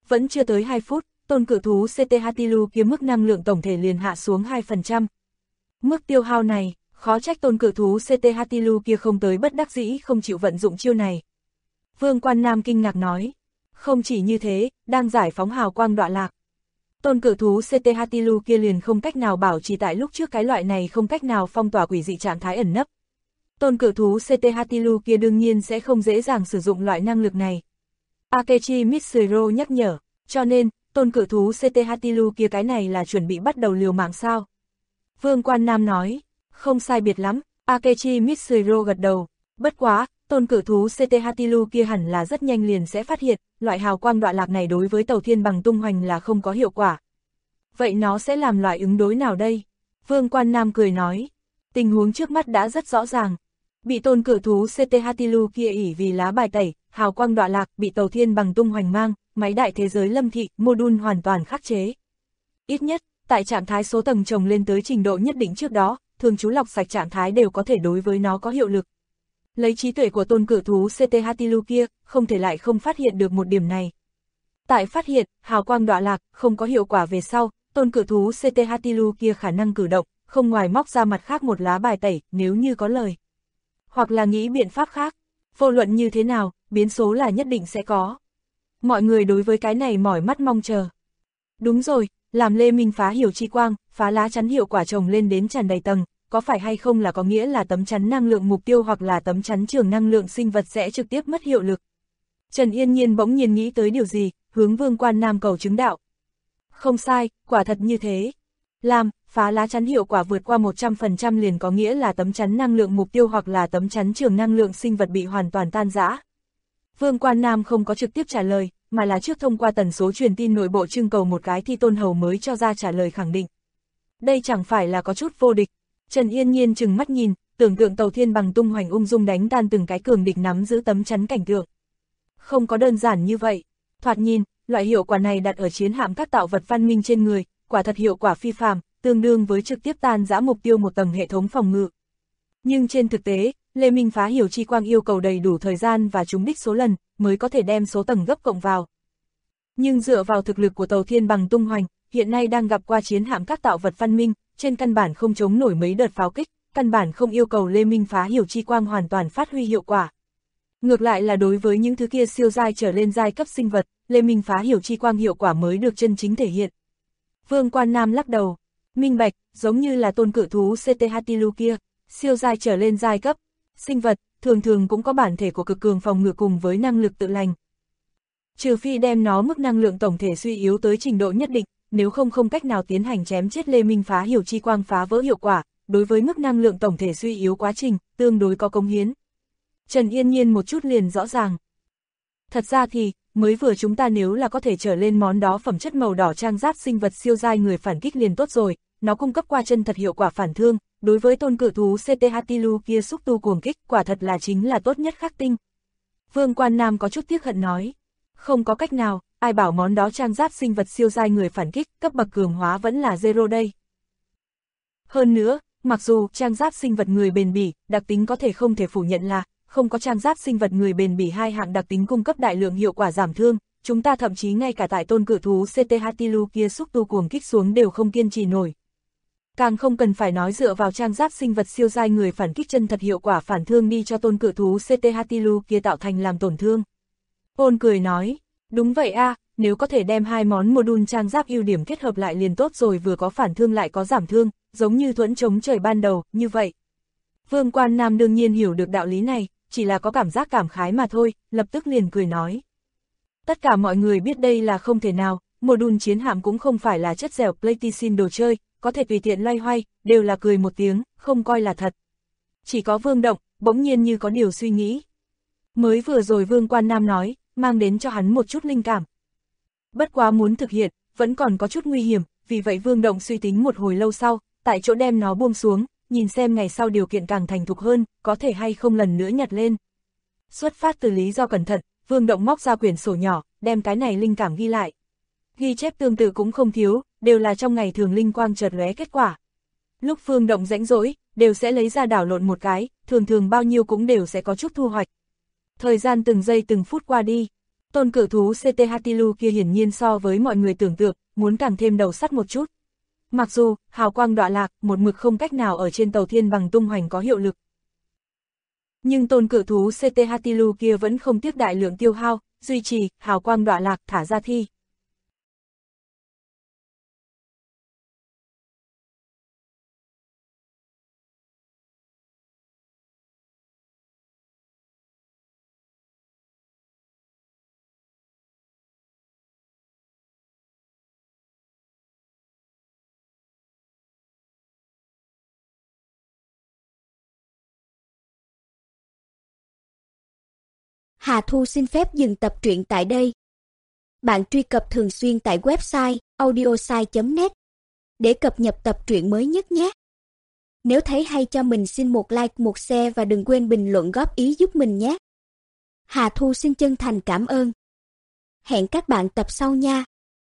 Vẫn chưa tới 2 phút, tôn cự thú CT Hatilu kia mức năng lượng tổng thể liền hạ xuống 2%. Mức tiêu hao này, khó trách tôn cự thú CT Hatilu kia không tới bất đắc dĩ không chịu vận dụng chiêu này. Vương Quan Nam kinh ngạc nói. Không chỉ như thế, đang giải phóng hào quang đọa lạc. Tôn cự thú CT Hatilu kia liền không cách nào bảo trì tại lúc trước cái loại này không cách nào phong tỏa quỷ dị trạng thái ẩn nấp. Tôn cự thú CT Hatilu kia đương nhiên sẽ không dễ dàng sử dụng loại năng lực này. Akechi Mitsuro nhắc nhở, cho nên, tôn cự thú CT Hatilu kia cái này là chuẩn bị bắt đầu liều mạng sao? Vương Quan Nam nói, không sai biệt lắm, Akechi Mitsuro gật đầu, bất quá, tôn cự thú CT Hatilu kia hẳn là rất nhanh liền sẽ phát hiện, loại hào quang đọa lạc này đối với tàu thiên bằng tung hoành là không có hiệu quả. Vậy nó sẽ làm loại ứng đối nào đây? Vương Quan Nam cười nói, tình huống trước mắt đã rất rõ ràng. Bị tôn cự thú CT Hatilu kia ỷ vì lá bài tẩy, hào quang đọa lạc bị tàu thiên bằng tung hoành mang, máy đại thế giới lâm thị, module hoàn toàn khắc chế. Ít nhất, tại trạng thái số tầng chồng lên tới trình độ nhất định trước đó, thường chú lọc sạch trạng thái đều có thể đối với nó có hiệu lực. Lấy trí tuệ của tôn cự thú CT Hatilu kia, không thể lại không phát hiện được một điểm này. Tại phát hiện, hào quang đọa lạc, không có hiệu quả về sau, tôn cự thú CT Hatilu kia khả năng cử động, không ngoài móc ra mặt khác một lá bài tẩy, nếu như có lời. Hoặc là nghĩ biện pháp khác, vô luận như thế nào, biến số là nhất định sẽ có. Mọi người đối với cái này mỏi mắt mong chờ. Đúng rồi, làm Lê Minh phá hiểu chi quang, phá lá chắn hiệu quả trồng lên đến tràn đầy tầng, có phải hay không là có nghĩa là tấm chắn năng lượng mục tiêu hoặc là tấm chắn trường năng lượng sinh vật sẽ trực tiếp mất hiệu lực. Trần Yên Nhiên bỗng nhiên nghĩ tới điều gì, hướng Vương Quan Nam cầu chứng đạo. Không sai, quả thật như thế. Làm, phá lá chắn hiệu quả vượt qua 100% liền có nghĩa là tấm chắn năng lượng mục tiêu hoặc là tấm chắn trường năng lượng sinh vật bị hoàn toàn tan rã. Vương Quan Nam không có trực tiếp trả lời, mà là trước thông qua tần số truyền tin nội bộ trưng cầu một cái thi tôn hầu mới cho ra trả lời khẳng định. Đây chẳng phải là có chút vô địch. Trần Yên Nhiên chừng mắt nhìn, tưởng tượng tàu thiên bằng tung hoành ung dung đánh tan từng cái cường địch nắm giữ tấm chắn cảnh tượng. Không có đơn giản như vậy. Thoạt nhìn, loại hiệu quả này đặt ở chiến hạm các tạo vật văn minh trên người, quả thật hiệu quả phi phàm, tương đương với trực tiếp tan rã mục tiêu một tầng hệ thống phòng ngự. Nhưng trên thực tế, Lê Minh phá hiểu chi quang yêu cầu đầy đủ thời gian và trúng đích số lần, mới có thể đem số tầng gấp cộng vào. Nhưng dựa vào thực lực của tàu thiên bằng tung hoành, hiện nay đang gặp qua chiến hạm các tạo vật văn minh, trên căn bản không chống nổi mấy đợt pháo kích, căn bản không yêu cầu Lê Minh phá hiểu chi quang hoàn toàn phát huy hiệu quả. Ngược lại là đối với những thứ kia siêu giai trở lên giai cấp sinh vật, Lê Minh phá hiểu chi quang hiệu quả mới được chân chính thể hiện. Vương Quan Nam lắc đầu, minh bạch, giống như là tôn cự thú CT Hatilu kia, siêu giai trở lên giai cấp sinh vật, thường thường cũng có bản thể của cực cường phòng ngự cùng với năng lực tự lành. Trừ phi đem nó mức năng lượng tổng thể suy yếu tới trình độ nhất định, nếu không không cách nào tiến hành chém chết Lê Minh phá hiểu chi quang phá vỡ hiệu quả, đối với mức năng lượng tổng thể suy yếu quá trình, tương đối có cống hiến. Trần Yên Nhiên một chút liền rõ ràng. Thật ra thì, mới vừa chúng ta nếu là có thể trở lên món đó phẩm chất màu đỏ trang giáp sinh vật siêu giai người phản kích liền tốt rồi, nó cung cấp qua chân thật hiệu quả phản thương, đối với tôn cự thú CT Hatilu kia xúc tu cuồng kích, quả thật là chính là tốt nhất khắc tinh. Vương Quan Nam có chút tiếc hận nói, không có cách nào, ai bảo món đó trang giáp sinh vật siêu giai người phản kích, cấp bậc cường hóa vẫn là zero đây. Hơn nữa, mặc dù trang giáp sinh vật người bền bỉ, đặc tính có thể không thể phủ nhận là, không có trang giáp sinh vật người bền bỉ hai hạng đặc tính cung cấp đại lượng hiệu quả giảm thương, chúng ta thậm chí ngay cả tại tôn cự thú CT Hatilu kia xúc tu cuồng kích xuống đều không kiên trì nổi. Càng không cần phải nói dựa vào trang giáp sinh vật siêu giai người phản kích chân thật hiệu quả phản thương đi cho tôn cự thú CT Hatilu kia tạo thành làm tổn thương. Ôn cười nói, đúng vậy a, nếu có thể đem hai món module trang giáp ưu điểm kết hợp lại liền tốt rồi, vừa có phản thương lại có giảm thương, giống như thuẫn chống trời ban đầu, như vậy. Vương Quan Nam đương nhiên hiểu được đạo lý này, chỉ là có cảm giác cảm khái mà thôi, lập tức liền cười nói. Tất cả mọi người biết đây là không thể nào, module chiến hạm cũng không phải là chất dẻo Pleiticin đồ chơi, có thể tùy tiện loay hoay, đều là cười một tiếng, không coi là thật. Chỉ có Vương Động, bỗng nhiên như có điều suy nghĩ. Mới vừa rồi Vương Quan Nam nói, mang đến cho hắn một chút linh cảm. Bất quá muốn thực hiện, vẫn còn có chút nguy hiểm, vì vậy Vương Động suy tính một hồi lâu sau, tại chỗ đem nó buông xuống, nhìn xem ngày sau điều kiện càng thành thục hơn, có thể hay không lần nữa nhặt lên. Xuất phát từ lý do cẩn thận, Vương Động móc ra quyển sổ nhỏ, đem cái này linh cảm ghi lại. Ghi chép tương tự cũng không thiếu, đều là trong ngày thường linh quang chợt lóe kết quả. Lúc Vương Động rãnh rỗi, đều sẽ lấy ra đảo lộn một cái, thường thường bao nhiêu cũng đều sẽ có chút thu hoạch. Thời gian từng giây từng phút qua đi, Tôn cự thú CT Hatilu kia hiển nhiên so với mọi người tưởng tượng, muốn càng thêm đầu sắt một chút. Mặc dù, hào quang đọa lạc, một mực không cách nào ở trên tàu thiên bằng tung hoành có hiệu lực. Nhưng tôn cự thú CT Hatilu kia vẫn không tiếc đại lượng tiêu hao, duy trì, hào quang đọa lạc thả ra thi. Hà Thu xin phép dừng tập truyện tại đây. Bạn truy cập thường xuyên tại website audiosai.net để cập nhật tập truyện mới nhất nhé. Nếu thấy hay cho mình xin một like, một share và đừng quên bình luận góp ý giúp mình nhé. Hà Thu xin chân thành cảm ơn. Hẹn các bạn tập sau nha.